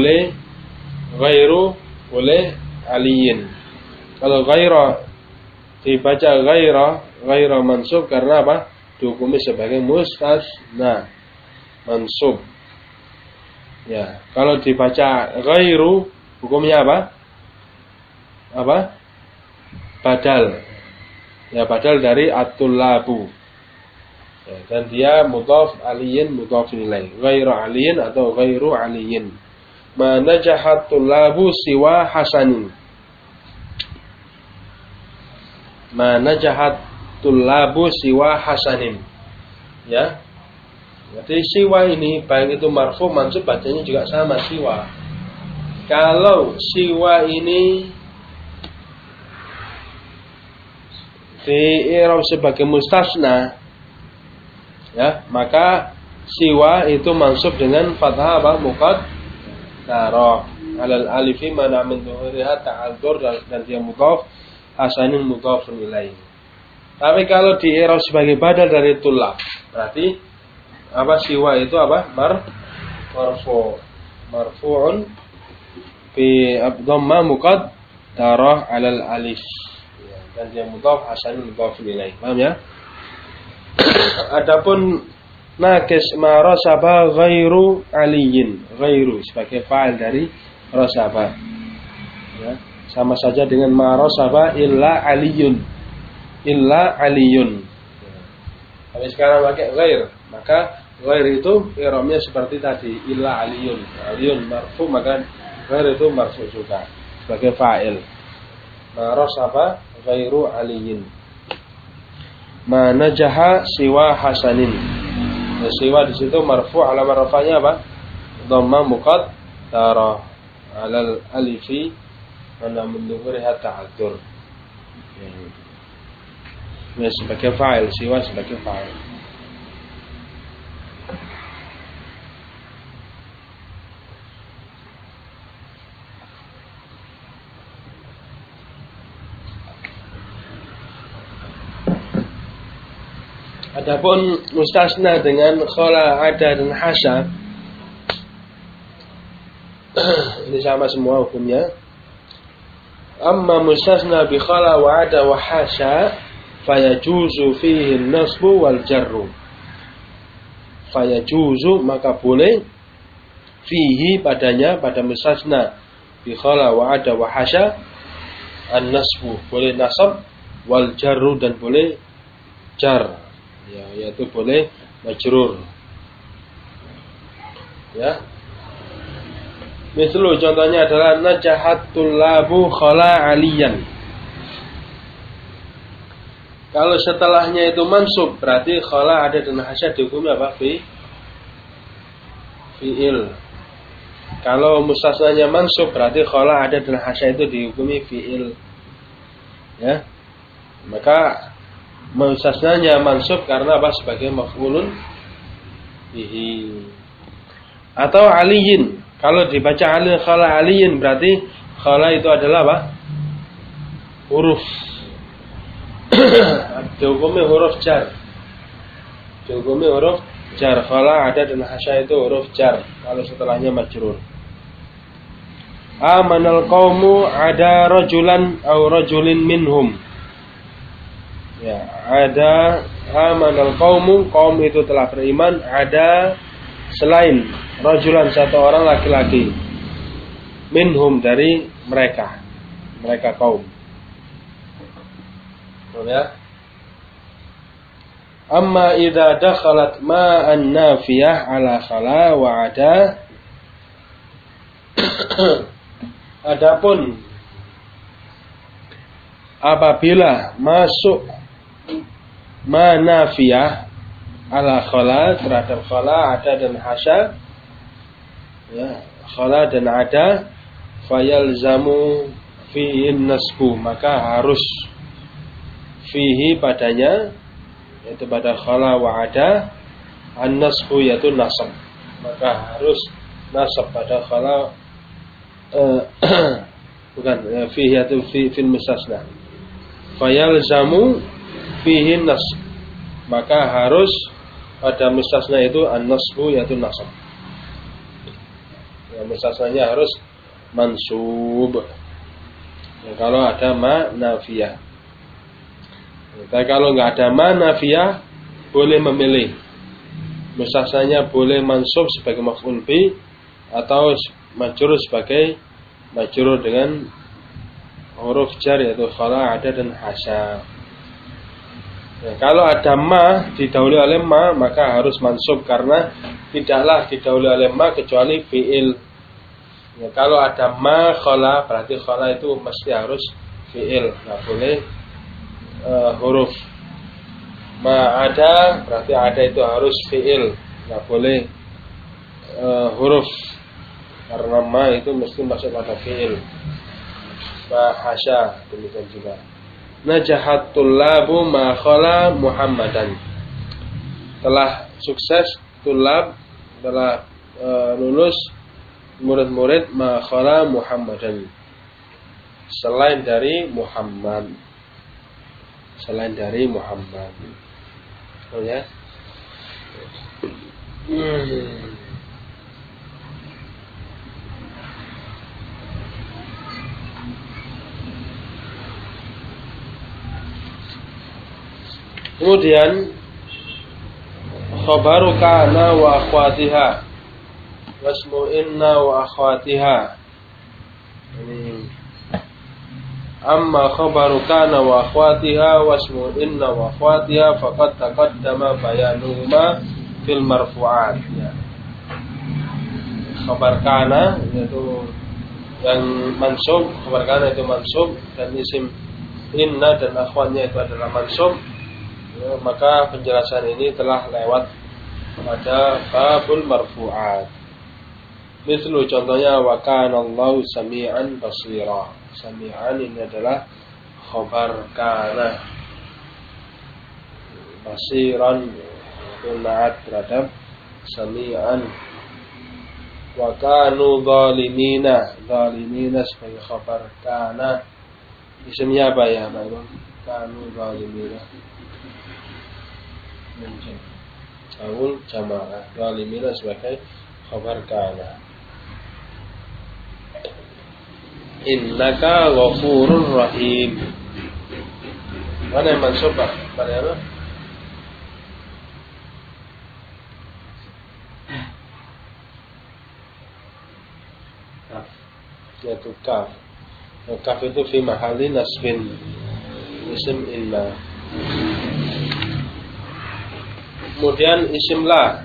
A: boleh aliyin. Kalau ghairu dibaca ghairu mansub karena apa? Dihukumi sebagai mustasna mansub. Ya, kalau dibaca ghairu hukumnya apa? Apa? Badal. Ya, badal dari at-tullabu. Ya, dan dia mudhaf aliyin mudhaf ilaih. Ghairu aliyin atau ghairu aliyin. Ma najahat tullabu siwa hasanin. Ma najahat tullabu siwa hasanin. Ya. Jadi siwa ini baik itu marfu mansub bacanya juga sama siwa. Kalau siwa ini di i'rab sebagai mustasna, ya, maka siwa itu mansub dengan fathah apa? Muqaddarah alal alifi mana min dhuhuriha ta'adzur dan dia mudhaf hasanin mudhafun ilaih. Tapi kalau di i'rab sebagai badal dari tulab, berarti apa? Siwa itu apa? Marfu'un bi dhamma muqaddarah alal alif. Dan dia mudhaf hasanun mudhafun ilaih. Paham ya? Adapun nakis ma rasaba ghairu aliyin, ghairu sebagai fa'il dari rasaba. Ya, sama saja dengan ma rasaba illa aliyun. Illa aliyun. Tapi sekarang pakai ghair, maka ghair itu i'rabnya seperti tadi, illa aliyun. Aliyun marfu, maka ghair itu marfu juga sebagai fa'il. Ma rasaba ghairu aliyin. Ma najaha siwa hasanin. Ya, siwa di situ marfu, alamat rafa'nya apa? Dhamma muqaddarah alal alifi mana mendhuriha ta'adzur. Ya, sebagai fa'il, siwa sebagai fa'il. Adapun mustasna dengan khala, ada dan hasya, ini sama semua hukumnya. Amma mustasna bi khala wa ada wa hasya fayajuzu fihi an-nasbu wal jarru. Fayajuzu maka boleh fihi padanya, pada mustasna bi khala wa ada wa hasya an-nasbu, boleh nasab, wal jarru dan boleh jar. Ya, yaitu boleh majrur. Ya. Misal contohnya adalah najahatul labu khala aliyan. Kalau setelahnya itu mansub, berarti khala ada dan hasya dihukumi apa? Fi'il. Kalau mustasnanya mansub, berarti khala ada dan hasya itu dihukumi fi'il. Ya. Maka mustasnanya mansub karena apa? Sebagai maf'ulun bihi. Atau aliyin. Kalau dibaca khala aliyin berarti khala itu adalah apa? Huruf. Dihukumi huruf jar. Dihukumi huruf jar. Khala ada dan hasya itu huruf jar. Kalau setelahnya majrur. Amanal qaumu ada rajulan atau rajulin minhum. Ya, ada amanal qaumu, kaum itu telah beriman, ada selain rajulan satu orang laki-laki. Minhum dari mereka kaum. Ya. Amma idza dakhalat ma'an nafiyah ala khala wa ada. Adapun apabila masuk ma nafiyah ala khala terhadap khala ada dan hasya, ya, khala dan ada, fayalzamu fihi nasbu, maka harus fihi padanya, yaitu pada khala wa ada, an-nasbu yaitu nasab, maka harus nasab pada khala, bukan fihi yaitu fil mustasna, fayalzamu fihi nasb, maka harus pada mustasna itu an-nasbu yaitu nasab, ya, mustasnanya harus mansub, ya, kalau ada ma nafiyah. Tapi kalau nggak ada ma nafiyah, boleh memilih. Mustasnanya boleh mansub sebagai maf'ul bi atau majrur sebagai majrur dengan huruf jar yaitu khala, ada dan hasya. Ya, kalau ada ma didahului oleh ma, maka harus mansub karena tidaklah didahului oleh ma kecuali fi'il. Ya, kalau ada ma khala berarti khala itu mesti harus fi'il, nggak boleh huruf. Ma ada berarti ada itu harus fi'il, nggak boleh huruf, karena ma itu mesti masuk pada fi'il. Bahasa demikian juga. Najahat tullabu ma khala Muhammadan. Telah sukses tullab, telah lulus murid-murid ma khala Muhammadan, selain dari Muhammad. Selain dari Muhammad. Oh ya. Kemudian khabaru kana wa akhwatiha wasmu inna wa akhwatiha. Ini amma khabaru kana wa akhwatiha wasmu inna wa akhwatiha faqad taqaddama bayanuhuma fil marfu'at, ya. Khabar kana yaitu yang mansub, khabar kana itu mansub, dan isim inna dan akhwatnya itu adalah mansub, ya, maka penjelasan ini telah lewat pada babul marfu'at. Mislu contohnya wa kana Allahu sami'an basira. Sami'an ini adalah khabar kana. Basiran itu naat terhadap sami'an. Wa kanu zalimina. Zalimina sebagai khabar kana. Isimnya apa ya, Pak Imam? Kanu zalimina. Awul jamaah. Zalimina sebagai khabar kana. Innaka ghafurur rahim. Mana yang mansub, Pak? Mana apa? Kaf. Yaitu kaf. Kaf itu fi mahalli nasbin. Isim inna. Kemudian isim la.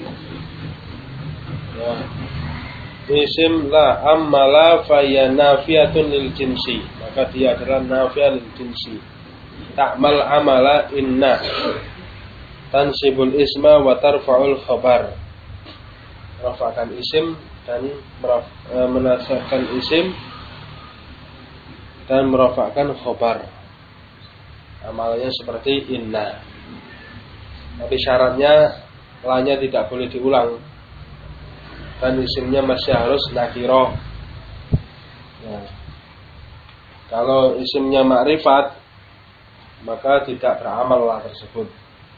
A: Ya. Isim la ammala faya nafiyatun lil jinsi, maka dia adalah nafiyah lil jinsi. Ta'mal amala inna tansibul isma wa tarfa'ul khabar. Rafa'kan isim dan menasabkan isim dan merafa'kan khabar. Amalannya seperti inna. Tapi syaratnya la-nya tidak boleh diulang. Dan isimnya masih harus nakirah. Ya. Kalau isimnya ma'rifat, maka tidak beramal la tersebut.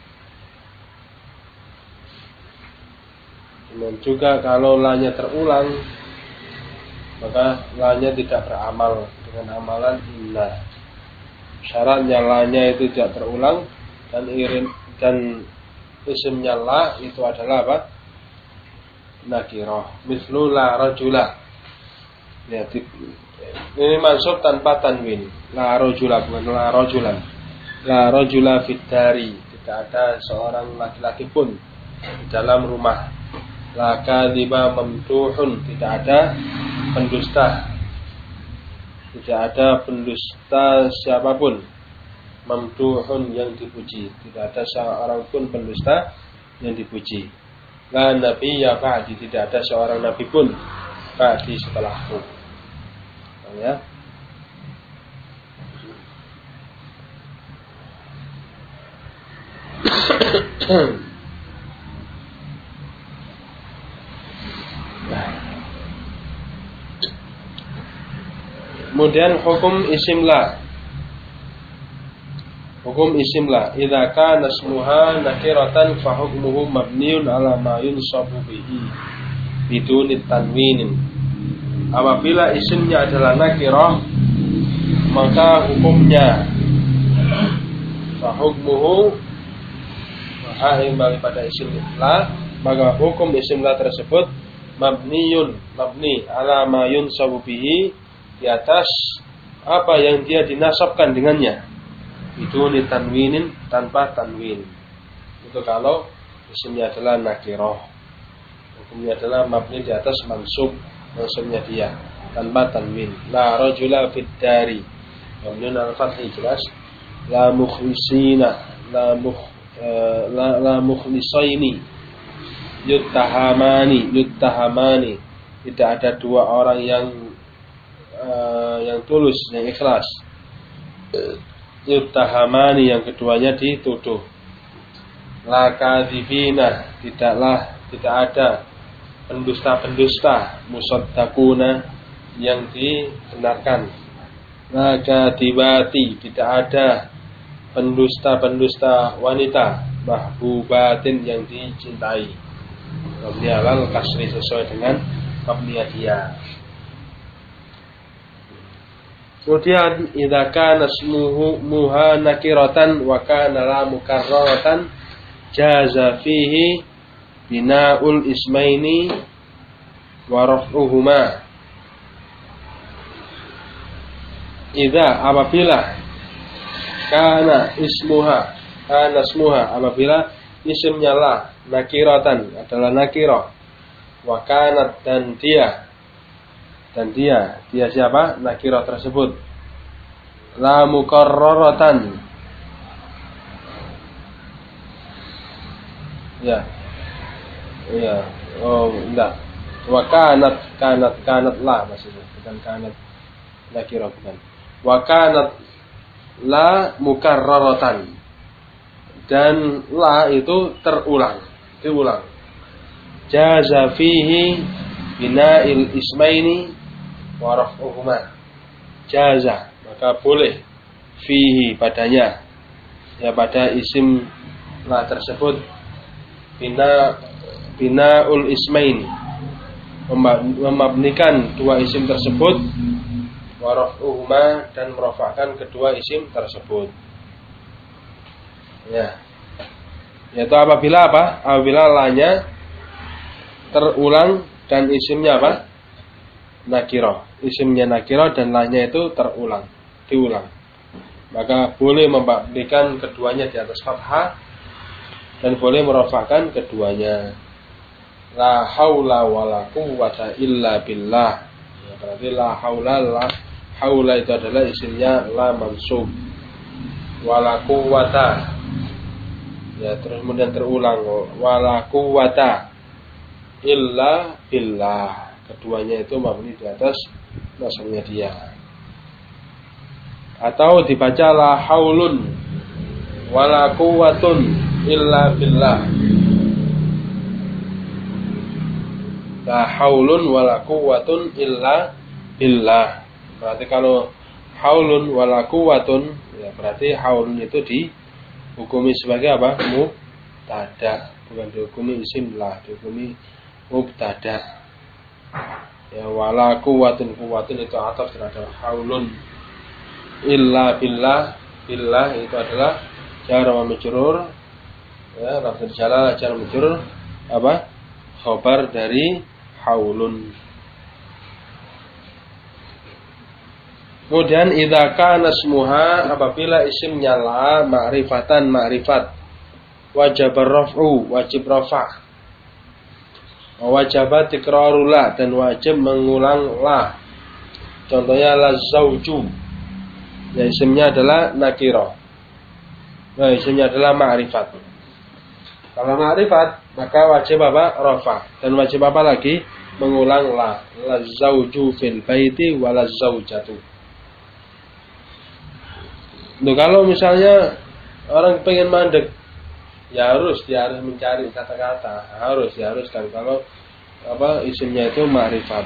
A: Dan juga kalau la-nya terulang, maka la-nya tidak beramal dengan amalan inna. Syaratnya la-nya itu tidak terulang dan isimnya la itu adalah apa? Nakirah. Mislu la rajula. Ya, ini mansub tanpa tanwin. La rajula bukan la rajulan. La rajula fid dari. Tidak ada seorang laki-laki pun di dalam rumah. La kadhiba mamduhun. Tidak ada pendusta. Tidak ada pendusta siapapun. Mamduhun yang dipuji. Tidak ada seorang pun pendusta yang dipuji. La nabiyya ba'di. Tidak ada seorang nabi pun ba'di setelahku. Ya. Kemudian hukum isim la. Hukum isim la. Idza kana ismuha nakiratan fa hukmuhu mabniun ala ma yunsabu bihi biduni tanwinin. Apabila isimnya adalah nakirah, maka hukumnya fa hukmuhu pada isim la, maka hukum isim la tersebut mabni ala ma yunsabu bihi, di atas apa yang dia dinasabkan dengannya, itu tanwinin, tanpa tanwin. Itu kalau isimnya adalah nakirah, hukumnya adalah mabni di atas mansubnya dia tanpa tanwin. La rajula fid dari, mabniun al fathi, jelas. La mukhlisina, la mukhlisaini, yuttahamani. Tidak ada dua orang yang tulus, yang ikhlas. Yuttahamani, yang keduanya dituduh. La kadzibina, tidak ada pendusta, musaddaquna, yang dibenarkan. La kadibati, tidak ada pendusta wanita, mahbubatin, yang dicintai. Mabni alal kasri, sesuai dengan mabniyah dia. Kemudian idza kana ismuhu muha nakiratan wa kana la mukarraratan jaza fihi bina'ul ismaini wa raf'uhuma. Idza, apabila kana ismuha, apabila isimnya la nakiratan, adalah nakirah, wa kanat, dan dia siapa? Nakirah tersebut la mukarraratan, ya, oh enggak, wa kanat la, maksudnya bukan kanat nakirah, bukan. Wa kanat la mukarraratan, dan la itu diulang. Jaza fihi bina'il ismaini wa raf'uhuma. Jaza, maka boleh, fihi, padanya, ya pada isim la tersebut, bina'ul ismaini, memabnikan dua isim tersebut, wa raf'uhuma, dan merafa'kan kedua isim tersebut. Ya. Yaitu apabila apa? Apabila la-nya terulang dan isimnya apa? Nakirah. Isimnya nakirah dan la-nya itu diulang. Maka boleh membabnikan keduanya di atas fathah dan boleh merafa'kan keduanya. La haula wala quwwata illa billah. Ya, berarti la haula itu adalah isimnya la mansub. Wala quwwata, ya, terus kemudian terulang, wala quwwata illa billah. Keduanya itu mabni di atas nasabnya dia. Atau dibaca la haulun wala quwwatun illa billah. La haulun wala quwwatun illa billah. Berarti kalau haulun wala quwwatun, ya berarti haulun itu dihukumi sebagai apa? Mubtada, bukan dihukumi isim lah, dihukumi mubtada. Ya wala quwwatun, quwwatun itu ataf terhadap haulun. Illa billah, billah itu adalah jar wa majrur. Ya, lafzul jalalah jar majrur apa? Khabar dari haulun. Kemudian idza kana ismuha, apabila isimnya la ma'rifatan ma'rifat, wajib raf'u, wajib rafa', wajib tikrarul la, dan wajib mengulang la. Contohnya la zauju, ya isimnya adalah nakirah, nah isimnya adalah ma'rifat. Kalau ma'rifat maka wajib apa? Rafa', dan wajib apa lagi? Mengulang la. La zauju fil baiti wa la zaujatu. Loh, kalau misalnya orang pengen mandek, ya dia harus mencari kata-kata, diharuskan kalau apa isimnya itu ma'rifat.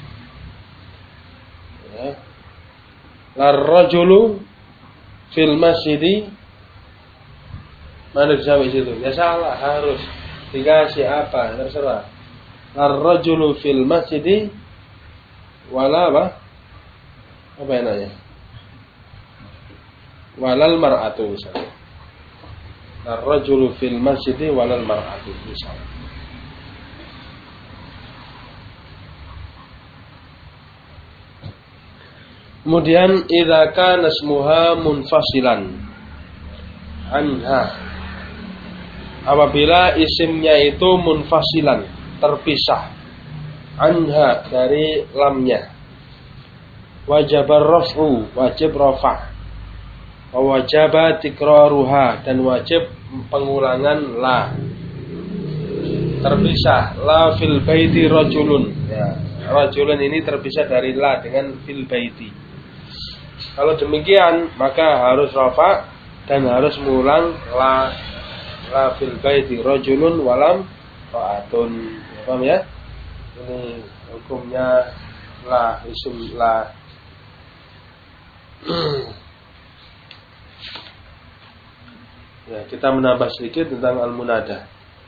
A: Ya. Larrajulu fil masjidi, mandek sampai situ. Ya salah, harus dikasih apa? Terserah. Larrajulu fil masjidi wala apa? Apa enaknya? Walal mar'atu misalnya. Ar-rajulu fil masjidi walal mar'atu misalnya. Kemudian idza kana ismuha munfasilan anha, apabila isimnya itu munfasilan, terpisah, anha dari lamnya, wajib raf'u, wajib rafa', wajib tikraruha, dan wajib pengulangan la. Terpisah, la fil baiti rajulun, ya, rajulun ini terpisah dari la dengan fil baiti. Kalau demikian maka harus rafa' dan harus mengulang la. La fil baiti rajulun walam ra'atun. Ya, paham ya? Ini hukumnya la, isim la. Ya, kita menambah sedikit tentang al-munada.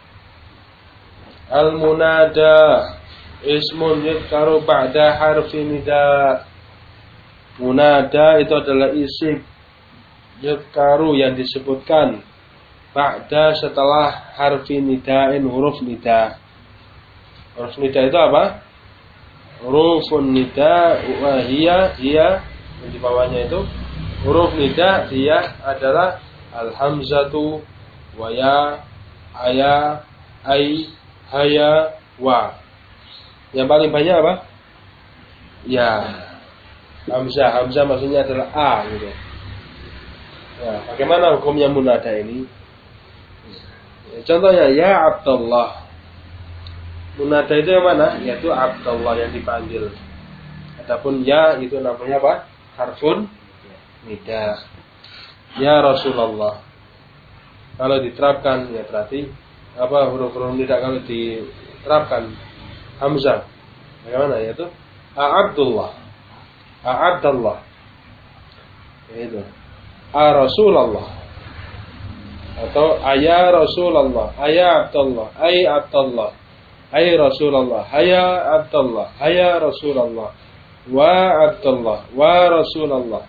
A: Al-munada ismun yudhkaru ba'da harfi nida. Munada itu adalah isim yudhkaru yang disebutkan ba'da setelah harfi nida'in, huruf nida. Huruf nida itu apa? Hurufun nida wa hiya yang di bawahnya itu huruf nida, dia adalah al-hamzatu wa ya, aya, ai, haya, wa. Yang paling banyak apa? Ya, hamzah. Hamzah maksudnya adalah a gitu. Ya, bagaimana hukumnya munada ini? Contohnya ya Abdullah. Munada itu yang mana? Yaitu Abdullah yang dipanggil. Adapun ya itu namanya apa? Harfun nida. Ya Rasulullah. Kalau diterapkan ya berarti apa, huruf-huruf nida kalau diterapkan hamzah. Bagaimana? Yaitu Abdullah. Abdullah. Itu. Rasulullah. Atau aya Rasulullah, aya Abdullah, ay Abdullah, ay Rasulullah, haya Abdullah, haya Rasulullah, wa Abdullah, wa Rasulullah.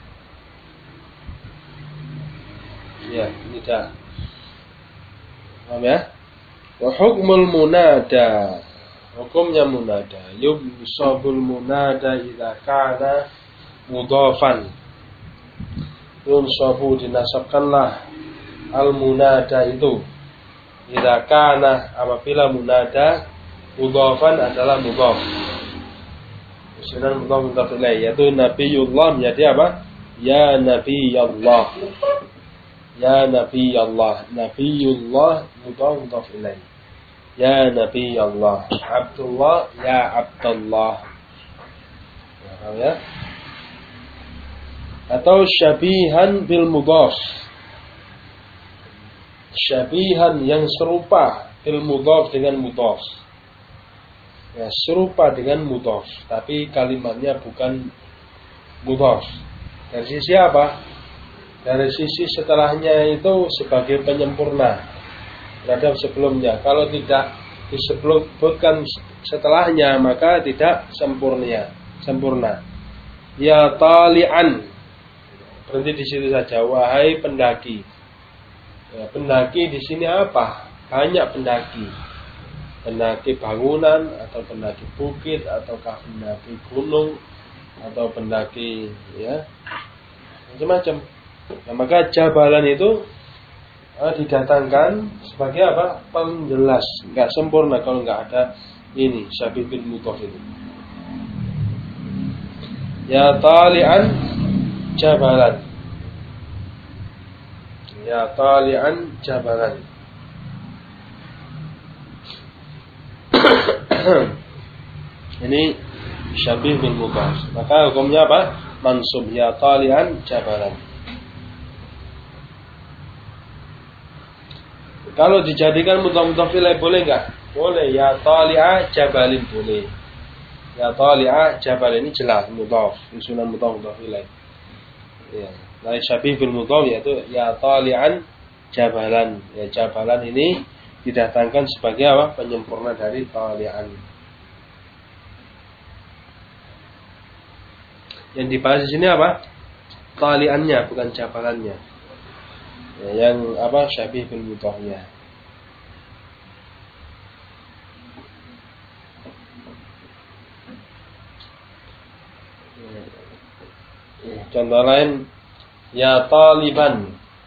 A: Ya, nida. Paham ya? Wa hukmul munada. Hukumnya munada. Yubsabul munada idza kana mudhafan. Yunsabu, dinasabkanlah al-munada itu idza kana, apabila munada mudhafan adalah mudhaf. Misalnya mudhaf ilaih, yaitu nabiyullah menjadi apa? Ya nabiyallah. Ya nabiyallah. Nabiyullah mudhaf ilaih. Ya nabiyallah. Abdullah ya Abdullah. Ya. Atau syabihan bil mudhaf. syabihan yang serupa bil mudhaf dengan mudhaf. Ya, serupa dengan mudhaf, tapi kalimatnya bukan mudhaf. Dari sisi apa? Dari sisi setelahnya itu sebagai penyempurna terhadap sebelumnya. Kalau tidak disebutkan setelahnya maka tidak sempurna. Ya tali'an. Berhenti di situ saja. Wahai pendaki. Ya, pendaki di sini apa? Banyak pendaki. Pendaki bangunan atau pendaki bukit ataukah pendaki gunung atau pendaki ya macam-macam. Nah, maka jabalan itu didatangkan sebagai apa? Penjelas. Enggak sempurna kalau enggak ada ini syabih bil mudhaf itu. Ya tali'an jabalan. Ya tali'an jabalan. Ini syabih bil mudhaf. Maka hukumnya apa? Mansub. Ya tali'an jabalan. Kalau dijadikan mudhaf ilaih boleh enggak? Boleh. Ya tali'a jabalin boleh. Ya tali'a jabal ini jelas mudhaf, susunan mudhaf ilaih. Ya. Nah, syabih bil mudhaf yaitu ya tali'an jabalan. Ya jabalan ini didatangkan sebagai apa? Penyempurna dari tali'an. Yang dibahas di sini apa? Tali'annya bukan jabalannya. Ya, yang apa? Syabih bil mudhafnya. Contoh lain, ya taliban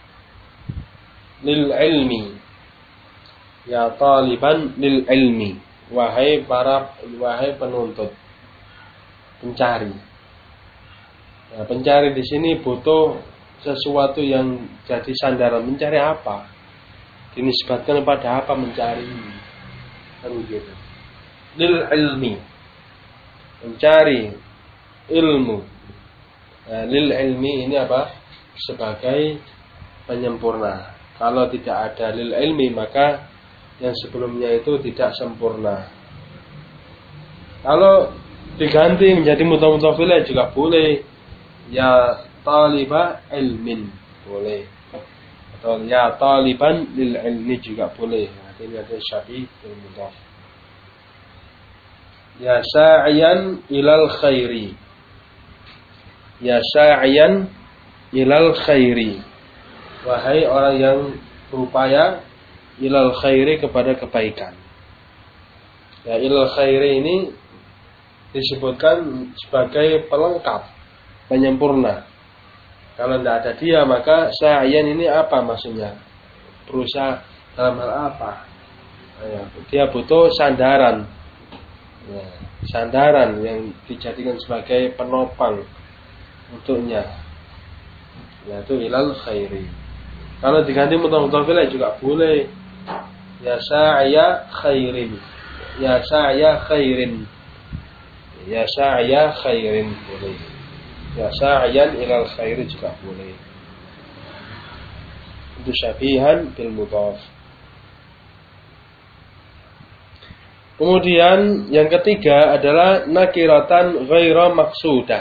A: lil ilmi. Ya taliban lil ilmi. Wahai penuntut, pencari. Ya, pencari di sini butuh sesuatu yang jadi sandaran. Mencari apa? Dinisbatkan kepada apa mencari? Kan begitu. Lil ilmi. Mencari ilmu. Nah, lil ilmi ini apa? Sebagai penyempurna. Kalau tidak ada lil ilmi maka yang sebelumnya itu tidak sempurna. Kalau diganti menjadi mudhaf ilaih juga boleh. Ya taliba ilmin boleh. Atau ya taliban lil ilmi juga boleh. Nah, ini ada syabih bil mudhaf. Ya sa'iyan ilal khairi. Ya sa'iyan ilal khairi. Wahai orang yang berupaya ilal khairi kepada kebaikan. Ya ilal khairi ini disebutkan sebagai pelengkap, penyempurna. Kalau tidak ada dia maka sa'iyan ini apa maksudnya? Berusaha dalam hal apa? Ya, dia butuh sandaran. Ya, sandaran yang dijadikan sebagai penopang untuknya, yaitu ilal khairi. Kalau diganti mudhaf ilaih juga boleh. Ya sa'ya khairin. Ya sa'ya khairin. Ya sa'ya khairin boleh. Ya sa'yan ilal khairi juga boleh. Itu syabihan bil mudhaf. Kemudian yang ketiga adalah nakiratan ghaira maqsudah.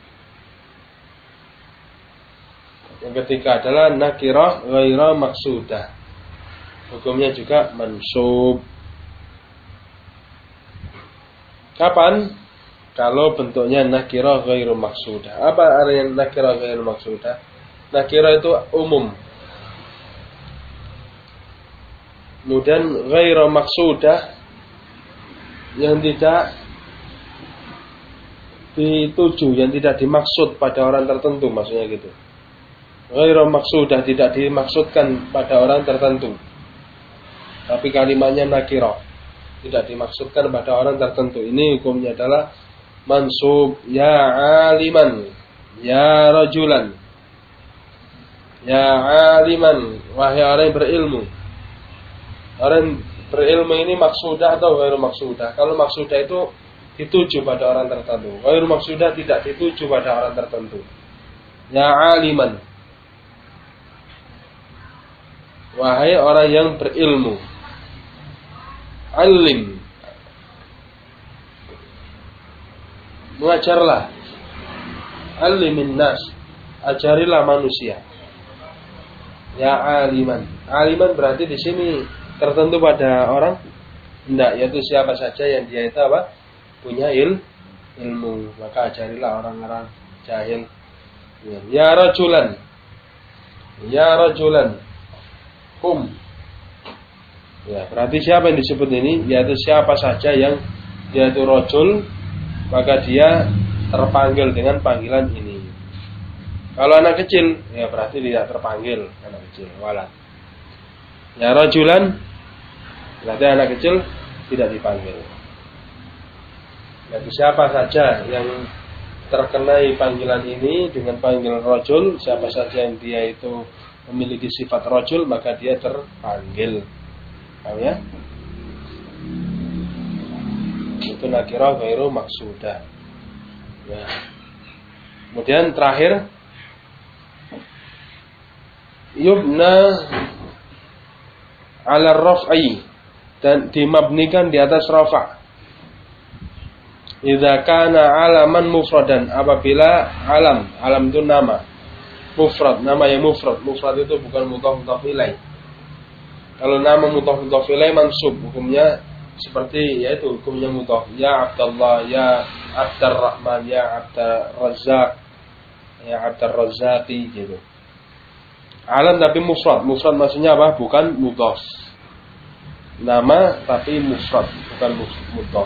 A: Yang ketiga adalah nakirah ghaira maqsudah. Hukumnya juga mansub. Kapan? Kalau bentuknya nakirah ghairu maqsudah. Apa artinya nakirah ghairu maqsudah? Nakirah itu umum. Kemudian ghairu maqsudah yang tidak dituju, yang tidak dimaksud pada orang tertentu, maksudnya gitu. Ghairu maqsudah tidak dimaksudkan pada orang tertentu. Tapi kalimatnya nakirah, tidak dimaksudkan pada orang tertentu. Ini hukumnya adalah mansub. Ya aliman, ya rajulan. Ya aliman, wahai orang yang berilmu. Orang berilmu ini maksudah atau ghairu maksudah? Kalau maksudah itu dituju pada orang tertentu. Ghairu maksudah tidak dituju pada orang tertentu. Ya aliman, wahai orang yang berilmu. Alim, mengajarlah. Alimin nas, ajarilah manusia. Ya aliman. Aliman berarti di sini tertentu pada orang? Tidak, yaitu siapa saja yang dia itu apa? Punya ilmu, maka ajarilah orang-orang jahil. Ya rajulan. Ya rajulan. Hum. Ya, berarti siapa yang disebut ini? Yaitu siapa saja yang dia itu rajul, maka dia terpanggil dengan panggilan ini. Kalau anak kecil, ya berarti tidak terpanggil anak kecil, walad. Ya rajulan, berarti anak kecil tidak dipanggil. Jadi siapa saja yang terkenai panggilan ini dengan panggilan rajul, siapa saja yang dia itu memiliki sifat rajul, maka dia terpanggil. Paham ya? Itu nakirah ghairu maksudah. Ya. Kemudian terakhir, yubna ala raf'i, dan dimabnikan di atas rafa'. Idza kana alaman mufradan, apabila alam itu nama mufrad, nama yang mufrad itu bukan mudhaf ilaih. Kalau nama mudhaf ilaih mansub, hukumnya seperti yaitu hukumnya mudhaf. Ya Abdullah, ya Abdur Rahman, ya Abdur Razzaq, ya Abdur Razzaqi gitu. Alam tapi mufrad maksudnya apa? Bukan mudhaf. Nama tapi mufrad, bukan mudhaf.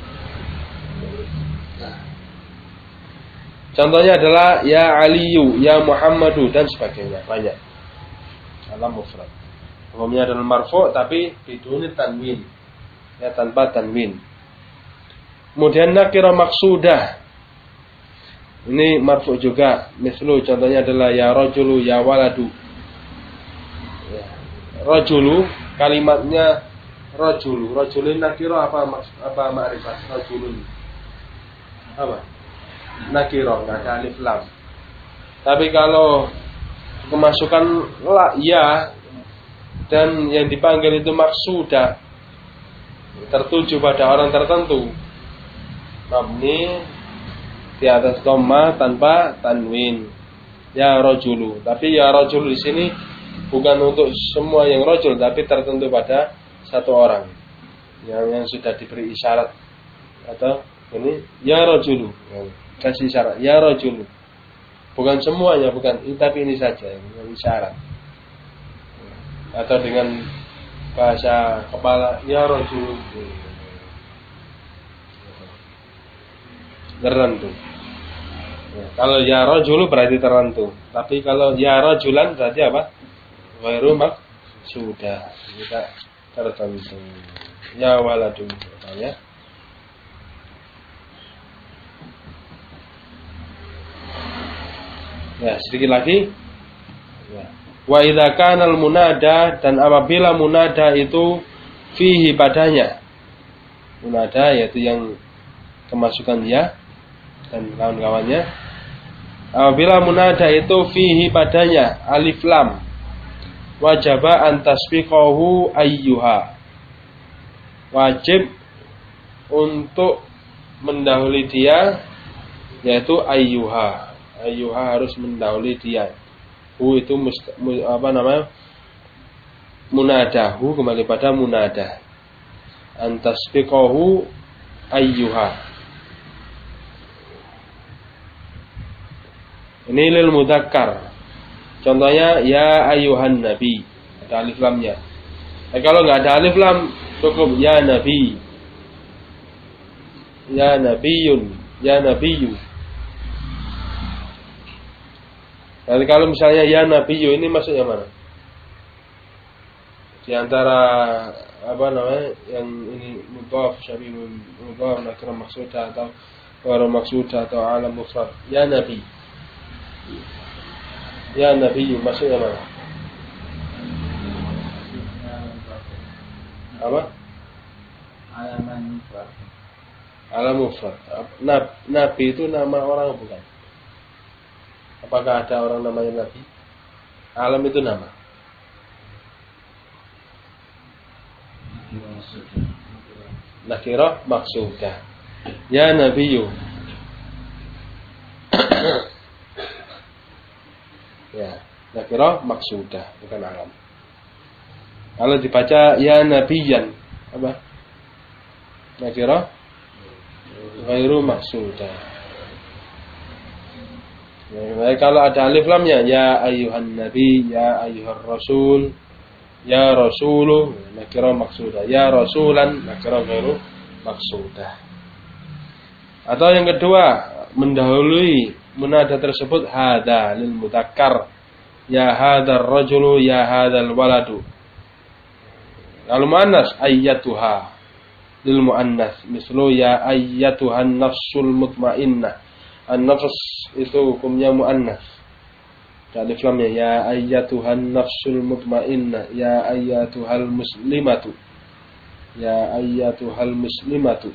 A: Contohnya adalah ya Aliyu, ya Muhammadu dan sebagainya, banyak. Alam mufrad. Hukumnya adalah marfu' tapi biduni tanwin. Ya, tanpa tanwin. Kemudian nakirah maksudah. Ini marfu' juga. Mislu contohnya adalah ya rajulu, ya waladu. Ya. Rajulu kalimatnya rajulu. Rajulin nakirah apa ma'rifat? Rajulun. Apa? Nakirah, enggak ada alif lam. Tapi kalau kemasukan la ya dan yang dipanggil itu maksudah, tertuju pada orang tertentu, mabni di atas dhamma tanpa tanwin. Ya rajulu. Tapi ya rajulu di sini bukan untuk semua yang rajul, tapi tertentu pada satu orang yang sudah diberi isyarat. Atau ini ya rajulu, kasih isyarat ya rajulu. Bukan semuanya, bukan, tapi ini saja yang isyarat. Atau dengan bahasa kepala ya rajulu, tertentu. Ya, kalau ya rajulu berarti tertentu. Tapi kalau ya rajulan berarti apa? Ghairu maksudah, tidak tertentu. Ya waladu, ya. Ya, sedikit lagi. Ya. Wa idza kana al munada, dan apabila munada itu fihi padanya. Munada yaitu yang kemasukan ya dan kawan-kawannya. Apabila munada itu fihi padanya alif lam, wajaba an tasbiqahu ayyuha. Wajib untuk mendahului dia, yaitu ayyuha. Ayyuha harus mendahului dia. Hu itu munadahu, kembali pada munada. An tasbiqahu ayyuha. Ini lil mudzakkar. Contohnya ya ayyuhan nabi, ada alif lamnya. Kalau enggak ada alif lam, cukup ya nabi. Ya nabiyun, ya nabiyyu. Jadi kalau misalnya ya nabiyyu, ini maksudnya mana? Di antara apa namanya yang ini mudhaf, syabihun mudhaf, nakirah maksudah atau ghairu maksudah atau alam mufrad. Ya nabi. Ya nabiyyu maksudnya mana? Apa? Alaman mufrad. Alam mufrad. Nabi itu nama orang bukan? Apakah ada orang namanya nabi? Alam itu nama. Nakirah maksudah. Ya Nabiyyu. Ya, nakirah maksudah, bukan alam. Kalau dibaca ya Nabiyyan, apa? Nakirah ghairu maksudah. Ya, kalau ada alif lamnya ya ayyuhan nabi, ya ayyuhar rasul, ya rasulu, nakirah maksudah. Ya rasulan, nakirah ghairu maksudah. Atau yang kedua, mendahului munada tersebut hada lil mudzakkar. Ya hadar rajulu, ya hadal waladu. Lalu muannas ayyatuha lil muannas. Mislu ya ayyatuhan nafsul mutmainnah. An-nafs itu hukumnya muannas. Alif lamnya ya ayyatuhan nafsul mutmainnah, ya ayyatuhal muslimatu. Ya ayyatuhal muslimatu.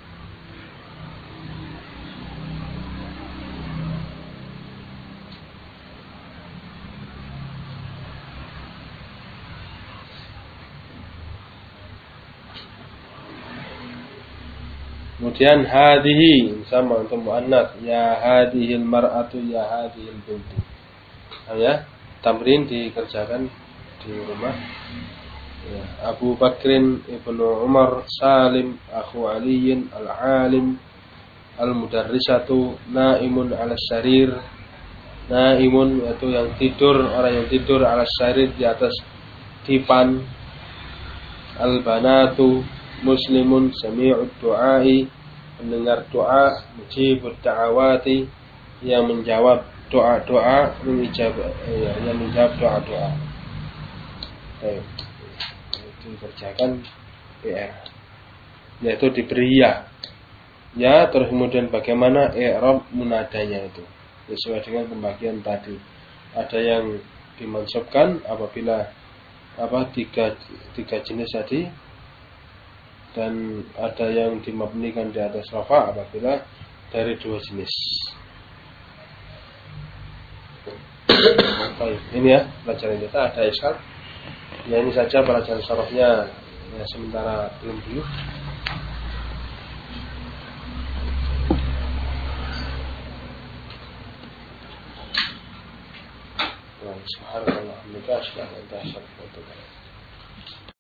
A: Kemudian hadihi sama untuk muannats, ya hadihil mar'atu, ya hadihil bintu. Ya, tamrin dikerjakan di rumah. Ya, Abu Bakrin ibnu Umar Salim akhu Aliyin al-alim al-mudarrisatu naimun ala sarir. Naimun yaitu yang tidur, orang yang tidur ala sarir di atas dipan. Al-banatu muslimun sami'ud du'ai, mendengar doa, mujibud da'awati, yang menjawab doa-doa, yang menjawab doa-doa. Baik. Dikerjakan PR, yaitu diberi ya. Ya, terus kemudian bagaimana i'rab munadanya itu sesuai dengan pembagian tadi. Ada yang dimansubkan apabila tiga jenis tadi, dan ada yang dimabnikan di atas rafa apabila dari dua jenis. Baik, ini ya pelajaran kita. Ada iskal? Ya ini saja pelajaran syarahnya ya, sementara belum dulu. Subhanallah, alhamdulillah, asyhadu an la ilaha illallah.